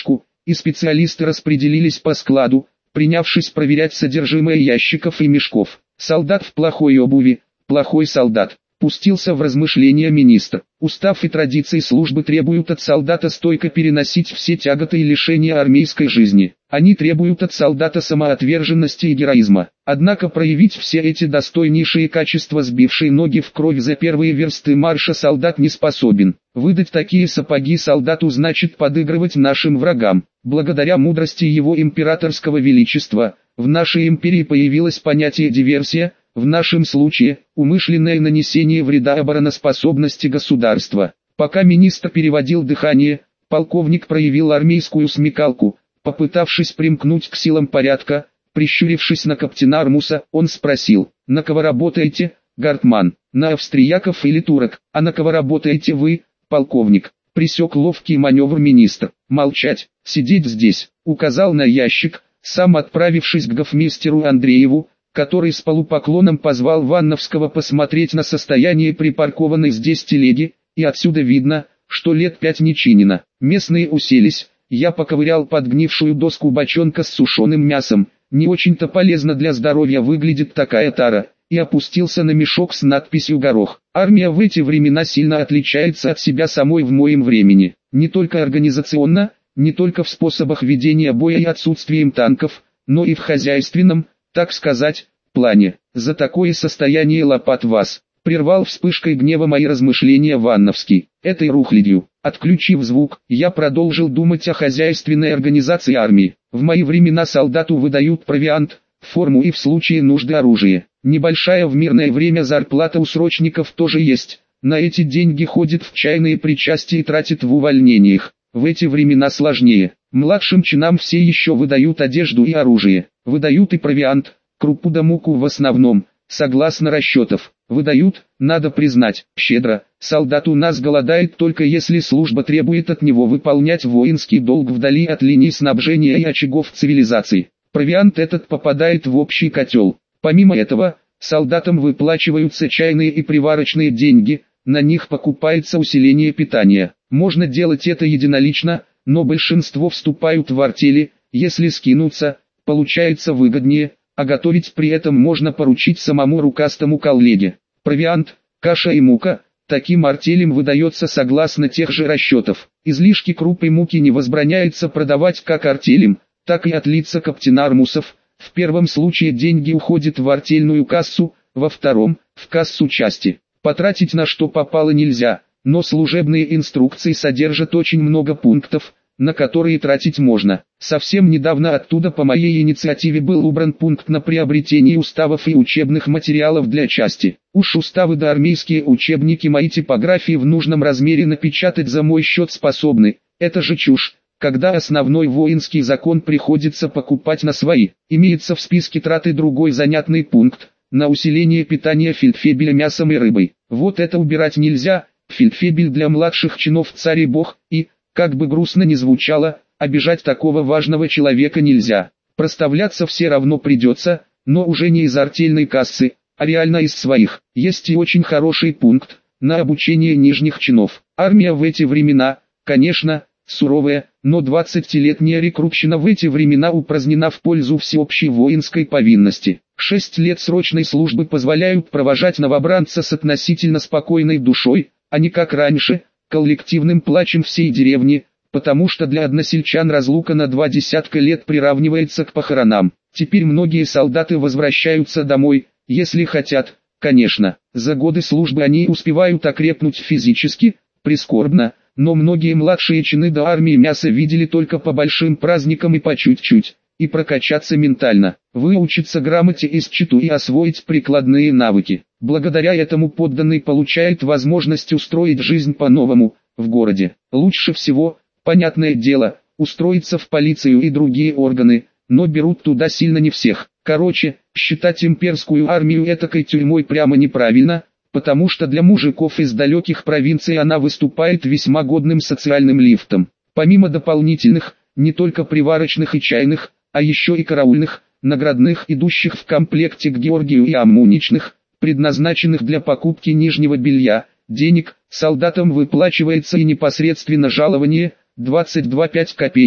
и специалисты распределились по складу, принявшись проверять содержимое ящиков и мешков. Солдат в плохой обуви, плохой солдат. Пустился в размышления министр. Устав и традиции службы требуют от солдата стойко переносить все тяготы и лишения армейской жизни. Они требуют от солдата самоотверженности и героизма. Однако проявить все эти достойнейшие качества, сбившие ноги в кровь за первые версты марша, солдат не способен. Выдать такие сапоги солдату значит подыгрывать нашим врагам. Благодаря мудрости его императорского величества, в нашей империи появилось понятие диверсия, в нашем случае, умышленное нанесение вреда обороноспособности государства. Пока министр переводил дыхание, полковник проявил армейскую смекалку, попытавшись примкнуть к силам порядка. Прищурившись на капитана Армуса, он спросил: «На кого работаете, Гартман? На австрияков или турок? А на кого работаете вы, полковник?» Пресек ловкий маневр министр. «Молчать, сидеть здесь», указал на ящик, сам отправившись к гофмейстеру Андрееву, который с полупоклоном позвал Ванновского посмотреть на состояние припаркованной здесь телеги, и отсюда видно, что лет 5 не чинено. Местные уселись, я поковырял подгнившую доску бочонка с сушеным мясом, не очень-то полезно для здоровья выглядит такая тара, и опустился на мешок с надписью «Горох». Армия в эти времена сильно отличается от себя самой в моем времени, не только организационно, не только в способах ведения боя и отсутствием танков, но и в хозяйственном, так сказать, плане. За такое состояние лопат вас, прервал вспышкой гнева мои размышления Ванновский. Этой рухлядью, отключив звук, я продолжил думать о хозяйственной организации армии. В мои времена солдату выдают провиант, форму и в случае нужды оружие. Небольшая в мирное время зарплата у срочников тоже есть. На эти деньги ходит в чайные причастия и тратит в увольнениях. В эти времена сложнее. Младшим чинам все еще выдают одежду и оружие. Выдают и провиант, крупу да муку в основном, согласно расчетов. Выдают, надо признать, щедро. Солдат у нас голодает только если служба требует от него выполнять воинский долг вдали от линий снабжения и очагов цивилизации. Провиант этот попадает в общий котел. Помимо этого, солдатам выплачиваются чайные и приварочные деньги, на них покупается усиление питания. Можно делать это единолично, но большинство вступают в артели, если скинуться, получается выгоднее, а готовить при этом можно поручить самому рукастому коллеге. Провиант, каша и мука, таким артелям выдается согласно тех же расчетов. Излишки круп и муки не возбраняется продавать как артелям, так и от лица капитана Армусов. В первом случае деньги уходят в артельную кассу, во втором – в кассу части. Потратить на что попало нельзя, но служебные инструкции содержат очень много пунктов, на которые тратить можно. Совсем недавно оттуда по моей инициативе был убран пункт на приобретение уставов и учебных материалов для части. Уж уставы да армейские учебники мои типографии в нужном размере напечатать за мой счет способны. Это же чушь, когда основной воинский закон приходится покупать на свои. Имеется в списке траты другой занятный пункт – на усиление питания фельдфебеля мясом и рыбой. Вот это убирать нельзя, фельдфебель для младших чинов царь и бог, и, как бы грустно ни звучало, обижать такого важного человека нельзя. Проставляться все равно придется, но уже не из артельной кассы, а реально из своих. Есть и очень хороший пункт на обучение нижних чинов. Армия в эти времена, конечно, суровая, но 20-летняя рекрутчина в эти времена упразднена в пользу всеобщей воинской повинности. 6 лет срочной службы позволяют провожать новобранца с относительно спокойной душой, а не как раньше, коллективным плачем всей деревни, потому что для односельчан разлука на 20 лет приравнивается к похоронам. Теперь многие солдаты возвращаются домой, если хотят, конечно. За годы службы они успевают окрепнуть физически, прискорбно, но многие младшие чины до армии мясо видели только по большим праздникам и по чуть-чуть, и прокачаться ментально, выучиться грамоте и счету и освоить прикладные навыки. Благодаря этому подданный получает возможность устроить жизнь по-новому, в городе. Лучше всего, понятное дело, устроиться в полицию и другие органы, но берут туда сильно не всех. Короче, считать имперскую армию этакой тюрьмой прямо неправильно, потому что для мужиков из далеких провинций она выступает весьма годным социальным лифтом. Помимо дополнительных, не только приварочных и чайных, а еще и караульных, наградных, идущих в комплекте к Георгию и аммуничных, предназначенных для покупки нижнего белья, денег, солдатам выплачивается и непосредственно жалование, 22,5 копейки,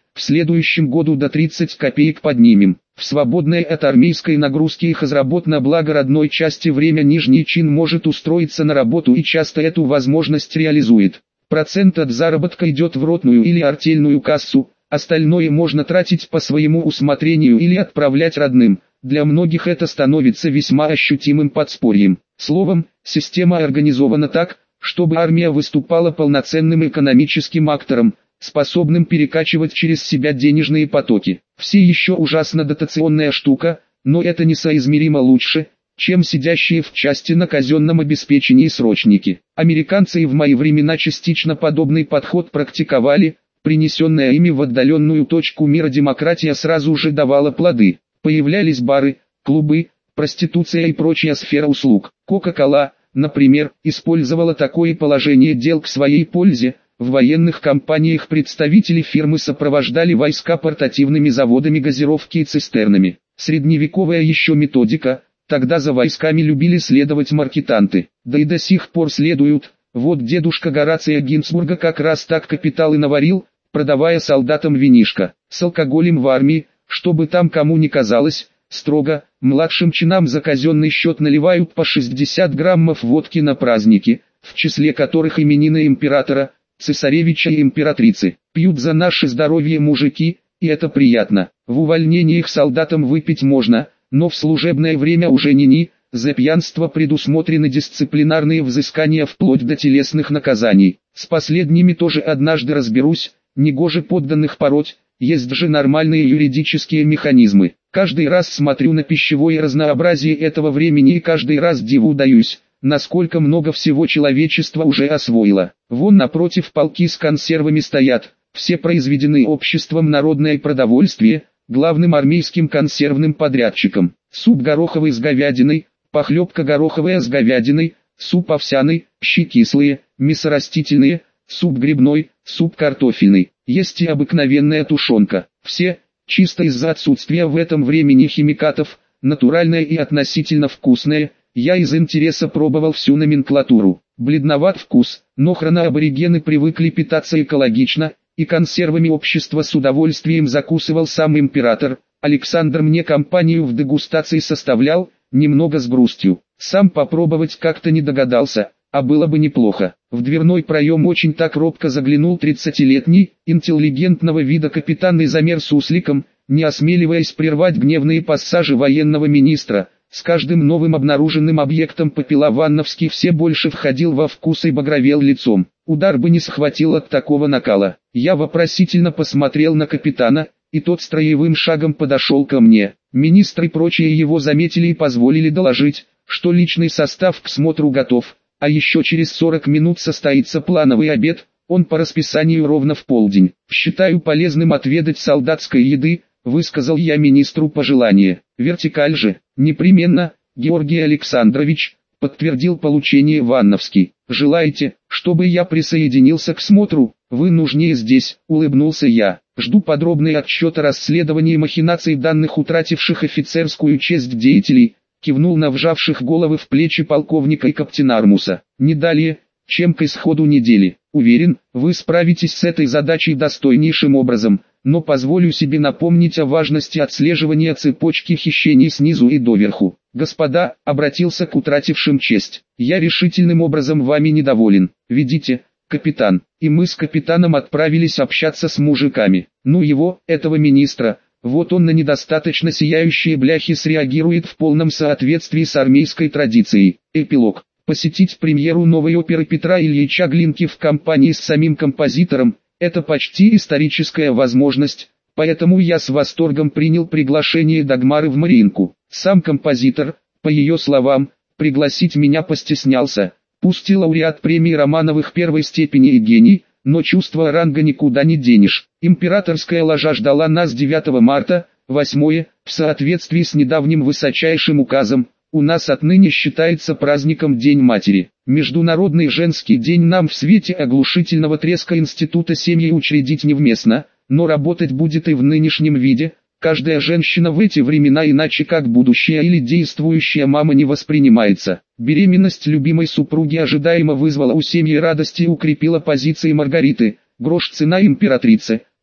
в следующем году до 30 копеек поднимем. В свободное от армейской нагрузки и хозработ на благо родной части время нижний чин может устроиться на работу и часто эту возможность реализует. Процент от заработка идет в ротную или артельную кассу, остальное можно тратить по своему усмотрению или отправлять родным. Для многих это становится весьма ощутимым подспорьем. Словом, система организована так, чтобы армия выступала полноценным экономическим актором, способным перекачивать через себя денежные потоки. Все еще ужасно дотационная штука, но это несоизмеримо лучше, чем сидящие в части на казенном обеспечении срочники. Американцы и в мои времена частично подобный подход практиковали, принесенная ими в отдаленную точку мира демократия сразу же давала плоды. Появлялись бары, клубы, проституция и прочая сфера услуг. Кока-кола, например, использовала такое положение дел к своей пользе. В военных компаниях представители фирмы сопровождали войска портативными заводами газировки и цистернами. Средневековая еще методика, тогда за войсками любили следовать маркетанты, да и до сих пор следуют. Вот дедушка Горация Гинцбурга как раз так капитал и наварил, продавая солдатам винишко. С алкоголем в армии, чтобы там кому не казалось, строго, младшим чинам за казенный счет наливают по 60 граммов водки на праздники, в числе которых именины императора, цесаревича и императрицы. Пьют за наше здоровье мужики, и это приятно. В увольнениях солдатам выпить можно, но в служебное время уже ни-ни, за пьянство предусмотрены дисциплинарные взыскания вплоть до телесных наказаний. С последними тоже однажды разберусь, негоже подданных пороть, есть же нормальные юридические механизмы. Каждый раз смотрю на пищевое разнообразие этого времени и каждый раз диву даюсь, насколько много всего человечество уже освоило. Вон напротив полки с консервами стоят, все произведены обществом «Народное продовольствие», главным армейским консервным подрядчиком. Суп гороховый с говядиной, похлебка гороховая с говядиной, суп овсяный, щи кислые, мясо растительные, суп грибной, суп картофельный. Есть и обыкновенная тушенка. Все, чисто из-за отсутствия в этом времени химикатов, натуральное и относительно вкусное. Я из интереса пробовал всю номенклатуру. Бледноват вкус, но хроноаборигены привыкли питаться экологично, и консервами общества с удовольствием закусывал сам император. Александр мне компанию в дегустации составлял, немного с грустью. Сам попробовать как-то не догадался, а было бы неплохо. В дверной проем очень так робко заглянул 30-летний, интеллигентного вида капитан и замер сусликом, не осмеливаясь прервать гневные пассажи военного министра. С каждым новым обнаруженным объектом попила Ванновский все больше входил во вкус и багровел лицом. Удар бы не схватил от такого накала. Я вопросительно посмотрел на капитана, и тот строевым шагом подошел ко мне. Министр и прочие его заметили и позволили доложить, что личный состав к смотру готов, а еще через 40 минут состоится плановый обед, он по расписанию ровно в полдень. Считаю полезным отведать солдатской еды, высказал я министру пожелание. Вертикаль же, непременно, Георгий Александрович, подтвердил получение Ванновский. Желаете, чтобы я присоединился к смотру? Вы нужнее здесь, улыбнулся я. Жду подробный отчет о расследовании махинаций данных утративших офицерскую честь деятелей, кивнул на вжавших головы в плечи полковника и каптенармуса. Не далее, чем к исходу недели. Уверен, вы справитесь с этой задачей достойнейшим образом, но позволю себе напомнить о важности отслеживания цепочки хищений снизу и доверху. Господа, обратился к утратившим честь, я решительным образом вами недоволен. Ведите, капитан. И мы с капитаном отправились общаться с мужиками. Ну его, этого министра, вот он на недостаточно сияющие бляхи среагирует в полном соответствии с армейской традицией. Эпилог. Посетить премьеру новой оперы Петра Ильича Глинки в компании с самим композитором – это почти историческая возможность, поэтому я с восторгом принял приглашение Дагмары в Мариинку. Сам композитор, по ее словам, пригласить меня постеснялся. Пусть и лауреат премии Романовых первой степени и гений, но чувство ранга никуда не денешь. Императорская ложа ждала нас 9 марта, 8, в соответствии с недавним высочайшим указом. У нас отныне считается праздником День Матери. Международный женский день нам в свете оглушительного треска Института семьи учредить невместно, но работать будет и в нынешнем виде. Каждая женщина в эти времена иначе как будущая или действующая мама не воспринимается. Беременность любимой супруги ожидаемо вызвала у семьи радость и укрепила позиции Маргариты. Грош цена императрицы.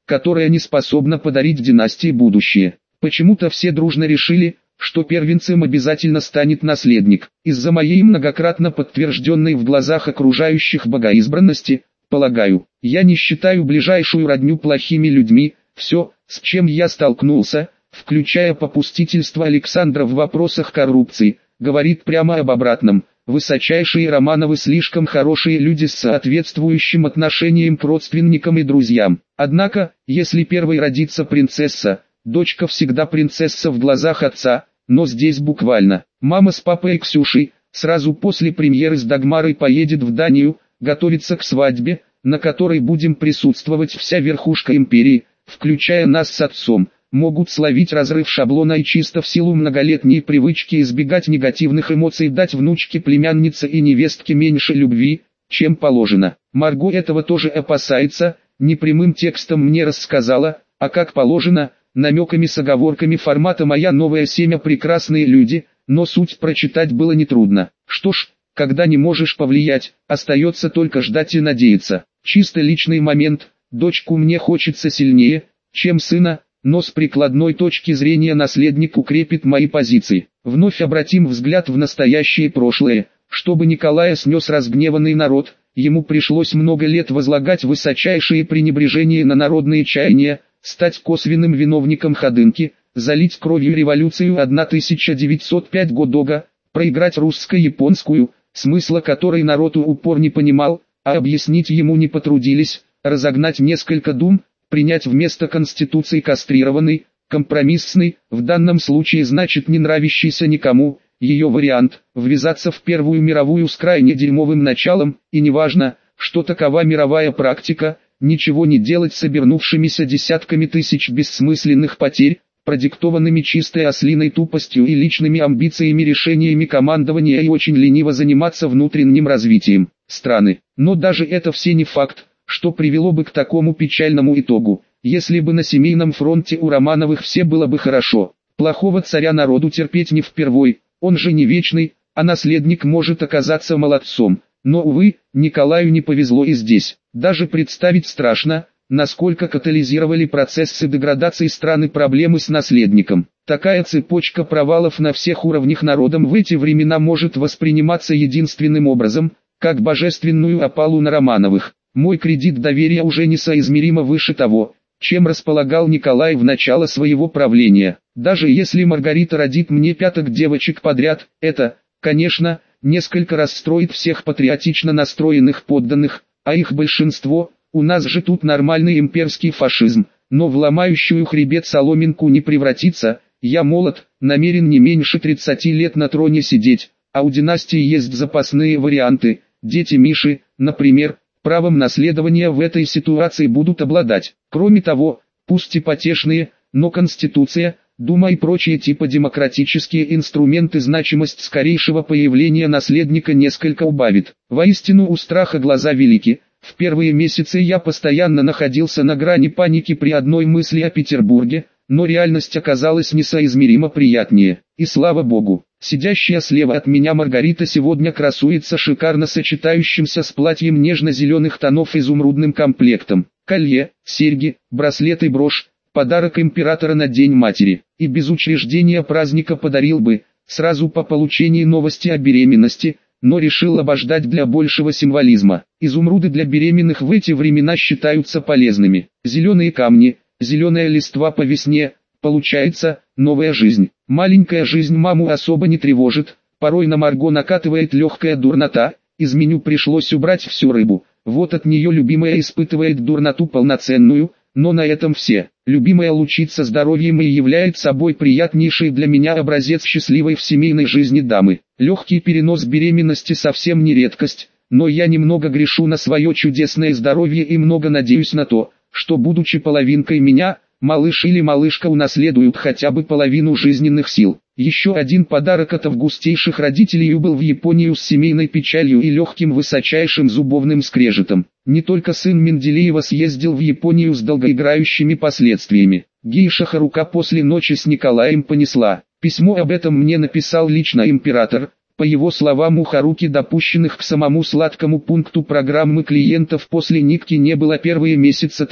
которая не способна подарить династии будущее. Почему-то все дружно решили, что первенцем обязательно станет наследник. Из-за моей многократно подтвержденной в глазах окружающих богоизбранности, полагаю, я не считаю ближайшую родню плохими людьми. Все, с чем я столкнулся, включая попустительство Александра в вопросах коррупции, говорит прямо об обратном. Высочайшие Романовы слишком хорошие люди с соответствующим отношением к родственникам и друзьям. Однако, если первой родится принцесса, дочка всегда принцесса в глазах отца, но здесь буквально. Мама с папой Ксюшей, сразу после премьеры с Дагмарой поедет в Данию, готовится к свадьбе, на которой будем присутствовать вся верхушка империи, включая нас с отцом. Могут словить разрыв шаблона и чисто в силу многолетней привычки избегать негативных эмоций дать внучке-племяннице и невестке меньше любви, чем положено. Марго этого тоже опасается, не прямым текстом мне рассказала, а как положено, намеками с оговорками формата «Моя новая семья прекрасные люди», но суть прочитать было нетрудно. Что ж, когда не можешь повлиять, остается только ждать и надеяться. Чисто личный момент, дочку мне хочется сильнее, чем сына, но с прикладной точки зрения наследник укрепит мои позиции. Вновь обратим взгляд в настоящее прошлое. Чтобы Николая снес разгневанный народ, ему пришлось много лет возлагать высочайшие пренебрежения на народные чаяния, стать косвенным виновником ходынки, залить кровью революцию 1905 года, проиграть русско-японскую, смысла которой народ упор не понимал, а объяснить ему не потрудились, разогнать несколько дум, принять вместо Конституции кастрированный, компромиссный, в данном случае значит не нравящийся никому, ее вариант, ввязаться в Первую мировую с крайне дерьмовым началом, и неважно, что такова мировая практика, ничего не делать с обернувшимися десятками тысяч бессмысленных потерь, продиктованными чистой ослиной тупостью и личными амбициями решениями командования и очень лениво заниматься внутренним развитием страны. Но даже это все не факт, что привело бы к такому печальному итогу. Если бы на семейном фронте у Романовых все было бы хорошо, плохого царя народу терпеть не впервой, он же не вечный, а наследник может оказаться молодцом. Но, увы, Николаю не повезло и здесь. Даже представить страшно, насколько катализировали процессы деградации страны проблемы с наследником. Такая цепочка провалов на всех уровнях народом в эти времена может восприниматься единственным образом, как божественную опалу на Романовых. Мой кредит доверия уже несоизмеримо выше того, чем располагал Николай в начало своего правления. Даже если Маргарита родит мне 5 девочек подряд, это, конечно, несколько расстроит всех патриотично настроенных подданных, а их большинство, у нас же тут нормальный имперский фашизм, но в ломающую хребет соломинку не превратится. Я молод, намерен не меньше 30 лет на троне сидеть, а у династии есть запасные варианты, дети Миши, например, правом наследования в этой ситуации будут обладать. Кроме того, пусть и потешные, но Конституция, Дума и прочие типа демократические инструменты значимость скорейшего появления наследника несколько убавит. Воистину у страха глаза велики. В первые месяцы я постоянно находился на грани паники при одной мысли о Петербурге, но реальность оказалась несоизмеримо приятнее. И слава богу, сидящая слева от меня Маргарита сегодня красуется шикарно сочетающимся с платьем нежно-зеленых тонов изумрудным комплектом. Колье, серьги, браслет и брошь. Подарок императора на День матери, и без учреждения праздника подарил бы, сразу по получении новости о беременности, но решил обождать для большего символизма. Изумруды для беременных в эти времена считаются полезными. Зеленые камни, зеленая листва по весне, получается, новая жизнь. Маленькая жизнь маму особо не тревожит, порой на Марго накатывает легкая дурнота, из меню пришлось убрать всю рыбу, вот от нее любимая испытывает дурноту полноценную, но на этом все. Любимая лучится здоровьем и является собой приятнейший для меня образец счастливой в семейной жизни дамы. Легкий перенос беременности совсем не редкость, но я немного грешу на свое чудесное здоровье и много надеюсь на то, что будучи половинкой меня, малыш или малышка унаследуют хотя бы половину жизненных сил. Еще один подарок от августейших родителей убыл в Японию с семейной печалью и легким высочайшим зубовным скрежетом. Не только сын Менделеева съездил в Японию с долгоиграющими последствиями. Гейша Харука после ночи с Николаем понесла. Письмо об этом мне написал лично император. По его словам, у Харуки допущенных к самому сладкому пункту программы клиентов после Никки не было первые месяца 3.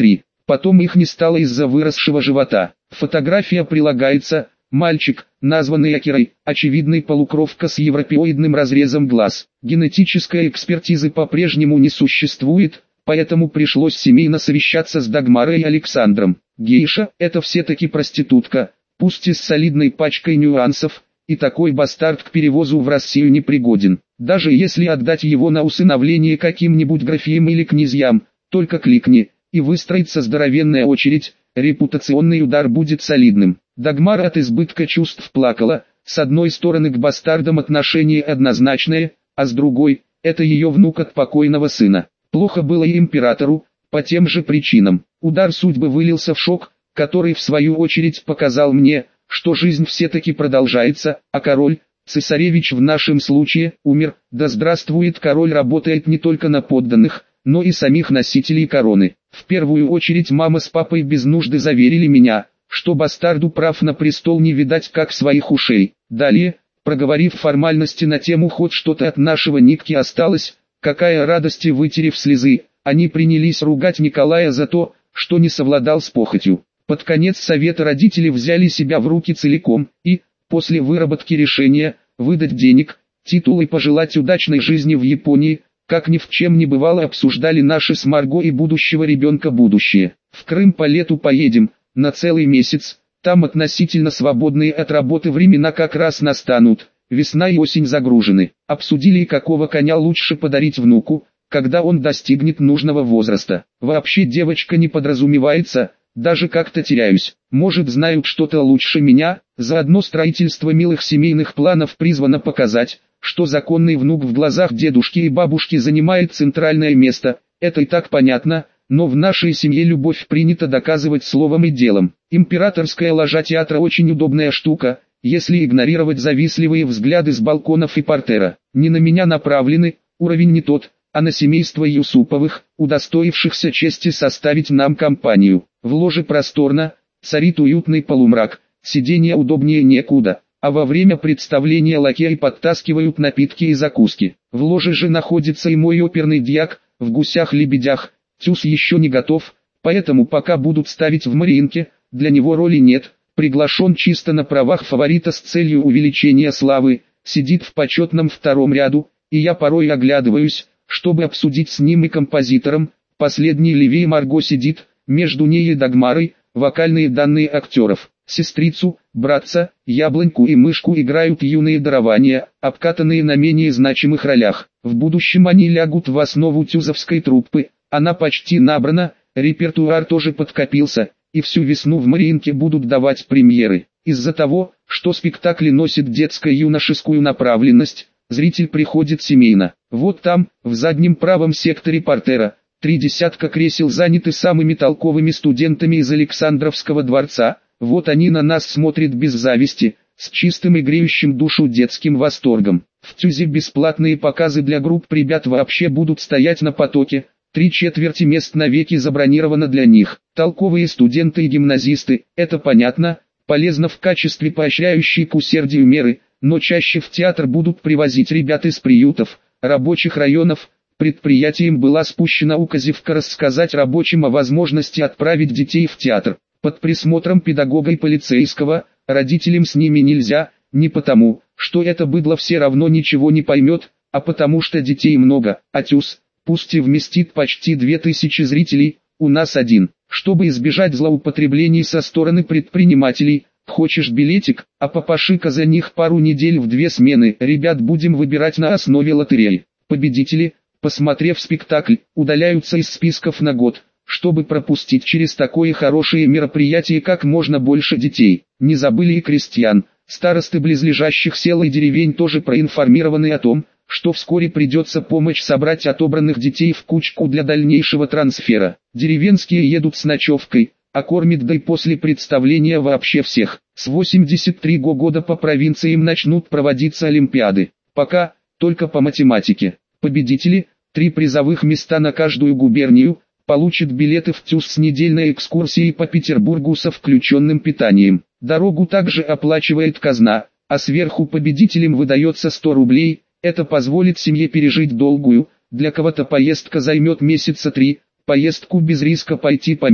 потом их не стало из-за выросшего живота. Фотография прилагается. Мальчик, названный Акирой, очевидный полукровка с европеоидным разрезом глаз. Генетической экспертизы по-прежнему не существует, поэтому пришлось семейно совещаться с Дагмарой и Александром. Гейша – это все-таки проститутка, пусть и с солидной пачкой нюансов, и такой бастард к перевозу в Россию не пригоден. Даже если отдать его на усыновление каким-нибудь графиям или князьям, только кликни, и выстроится здоровенная очередь, репутационный удар будет солидным. Дагмара от избытка чувств плакала, с одной стороны к бастардам отношение однозначное, а с другой – это ее внук от покойного сына. Плохо было и императору, по тем же причинам. Удар судьбы вылился в шок, который в свою очередь показал мне, что жизнь все-таки продолжается, а король, цесаревич в нашем случае, умер. Да здравствует король, работает не только на подданных, но и самих носителей короны. В первую очередь мама с папой без нужды заверили меня, что бастарду прав на престол не видать как своих ушей. Далее, проговорив формальности на тему «хоть что-то от нашего Никки осталось», какая радость, и вытерев слезы, они принялись ругать Николая за то, что не совладал с похотью. Под конец совета родители взяли себя в руки целиком и, после выработки решения, выдать денег, титул и пожелать удачной жизни в Японии, как ни в чем не бывало обсуждали наши с Марго и будущего ребенка будущее. В Крым по лету поедем, на целый месяц, там относительно свободные от работы времена как раз настанут, весна и осень загружены. Обсудили, какого коня лучше подарить внуку, когда он достигнет нужного возраста. Вообще девочка не подразумевается, даже как-то теряюсь. Может, знают что-то лучше меня. Заодно строительство милых семейных планов призвано показать, что законный внук в глазах дедушки и бабушки занимает центральное место. Это и так понятно, но в нашей семье любовь принято доказывать словом и делом. Императорская ложа театра очень удобная штука, если игнорировать завистливые взгляды с балконов и портера. Не на меня направлены, уровень не тот, а на семейство Юсуповых, удостоившихся чести составить нам компанию. В ложе просторно, царит уютный полумрак, сиденья удобнее некуда, а во время представления лакеи подтаскивают напитки и закуски. В ложе же находится и мой оперный дьяк, в «Гусях-лебедях». Тюз еще не готов, поэтому пока будут ставить в Мариинке, для него роли нет. Приглашен чисто на правах фаворита с целью увеличения славы, сидит в почетном втором ряду, и я порой оглядываюсь, чтобы обсудить с ним и композитором. Последний левее Марго сидит, между ней и Дагмарой, вокальные данные актеров. Сестрицу, братца, яблоньку и мышку играют юные дарования, обкатанные на менее значимых ролях. В будущем они лягут в основу тюзовской труппы, она почти набрана, репертуар тоже подкопился, и всю весну в Мариинке будут давать премьеры. Из-за того, что спектакли носят детско-юношескую направленность, зритель приходит семейно. Вот там, в заднем правом секторе портера, 3 десятка кресел заняты самыми толковыми студентами из Александровского дворца. Вот они на нас смотрят без зависти, с чистым и греющим душу детским восторгом. В ТЮЗе бесплатные показы для групп ребят вообще будут стоять на потоке. 3/4 мест навеки забронировано для них. Толковые студенты и гимназисты, это понятно, полезно в качестве поощряющей к усердию меры, но чаще в театр будут привозить ребят из приютов, рабочих районов. Предприятием была спущена указивка рассказать рабочим о возможности отправить детей в театр. Под присмотром педагога и полицейского, родителям с ними нельзя, не потому, что это быдло все равно ничего не поймет, а потому что детей много, а ТЮЗ, пусть и вместит почти 2000 зрителей, у нас один. Чтобы избежать злоупотреблений со стороны предпринимателей, хочешь билетик, а папашика за них пару недель в 2 смены, ребят будем выбирать на основе лотереи. Победители, посмотрев спектакль, удаляются из списков на год, чтобы пропустить через такое хорошее мероприятие как можно больше детей. Не забыли и крестьян. Старосты близлежащих сел и деревень тоже проинформированы о том, что вскоре придется помочь собрать отобранных детей в кучку для дальнейшего трансфера. Деревенские едут с ночевкой, а кормит да и после представления вообще всех. С 83 года по провинциям начнут проводиться олимпиады. Пока, только по математике. Победители, 3 призовых места на каждую губернию, получат билеты в ТЮЗ с недельной экскурсией по Петербургу со включенным питанием. Дорогу также оплачивает казна, а сверху победителям выдается 100 рублей. Это позволит семье пережить долгую, для кого-то поездка займет месяца 3, поездку без риска пойти по миру.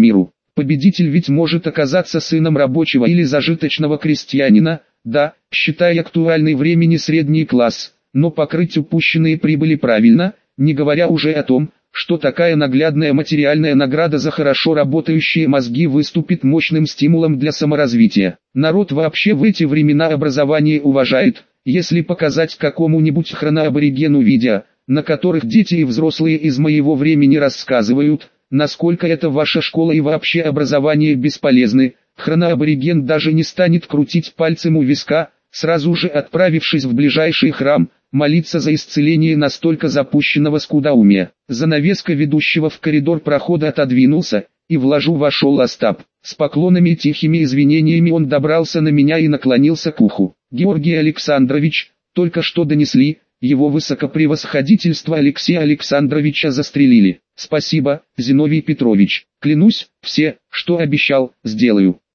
Победитель ведь может оказаться сыном рабочего или зажиточного крестьянина, да, считай актуальный времени средний класс, но покрыть упущенные прибыли правильно, не говоря уже о том, что такая наглядная материальная награда за хорошо работающие мозги выступит мощным стимулом для саморазвития. Народ вообще в эти времена образование уважает, если показать какому-нибудь хроноаборигену видео, на которых дети и взрослые из моего времени рассказывают, насколько это ваша школа и вообще образование бесполезны, хроноабориген даже не станет крутить пальцем у виска, сразу же отправившись в ближайший храм, молиться за исцеление настолько запущенного скудоумия. Занавеска ведущего в коридор прохода отодвинулся, и в ложу вошел Остап. С поклонами и тихими извинениями он добрался на меня и наклонился к уху. «Георгий Александрович, только что донесли, его высокопревосходительство Алексея Александровича застрелили. Спасибо, Зиновий Петрович. Клянусь, все, что обещал, сделаю».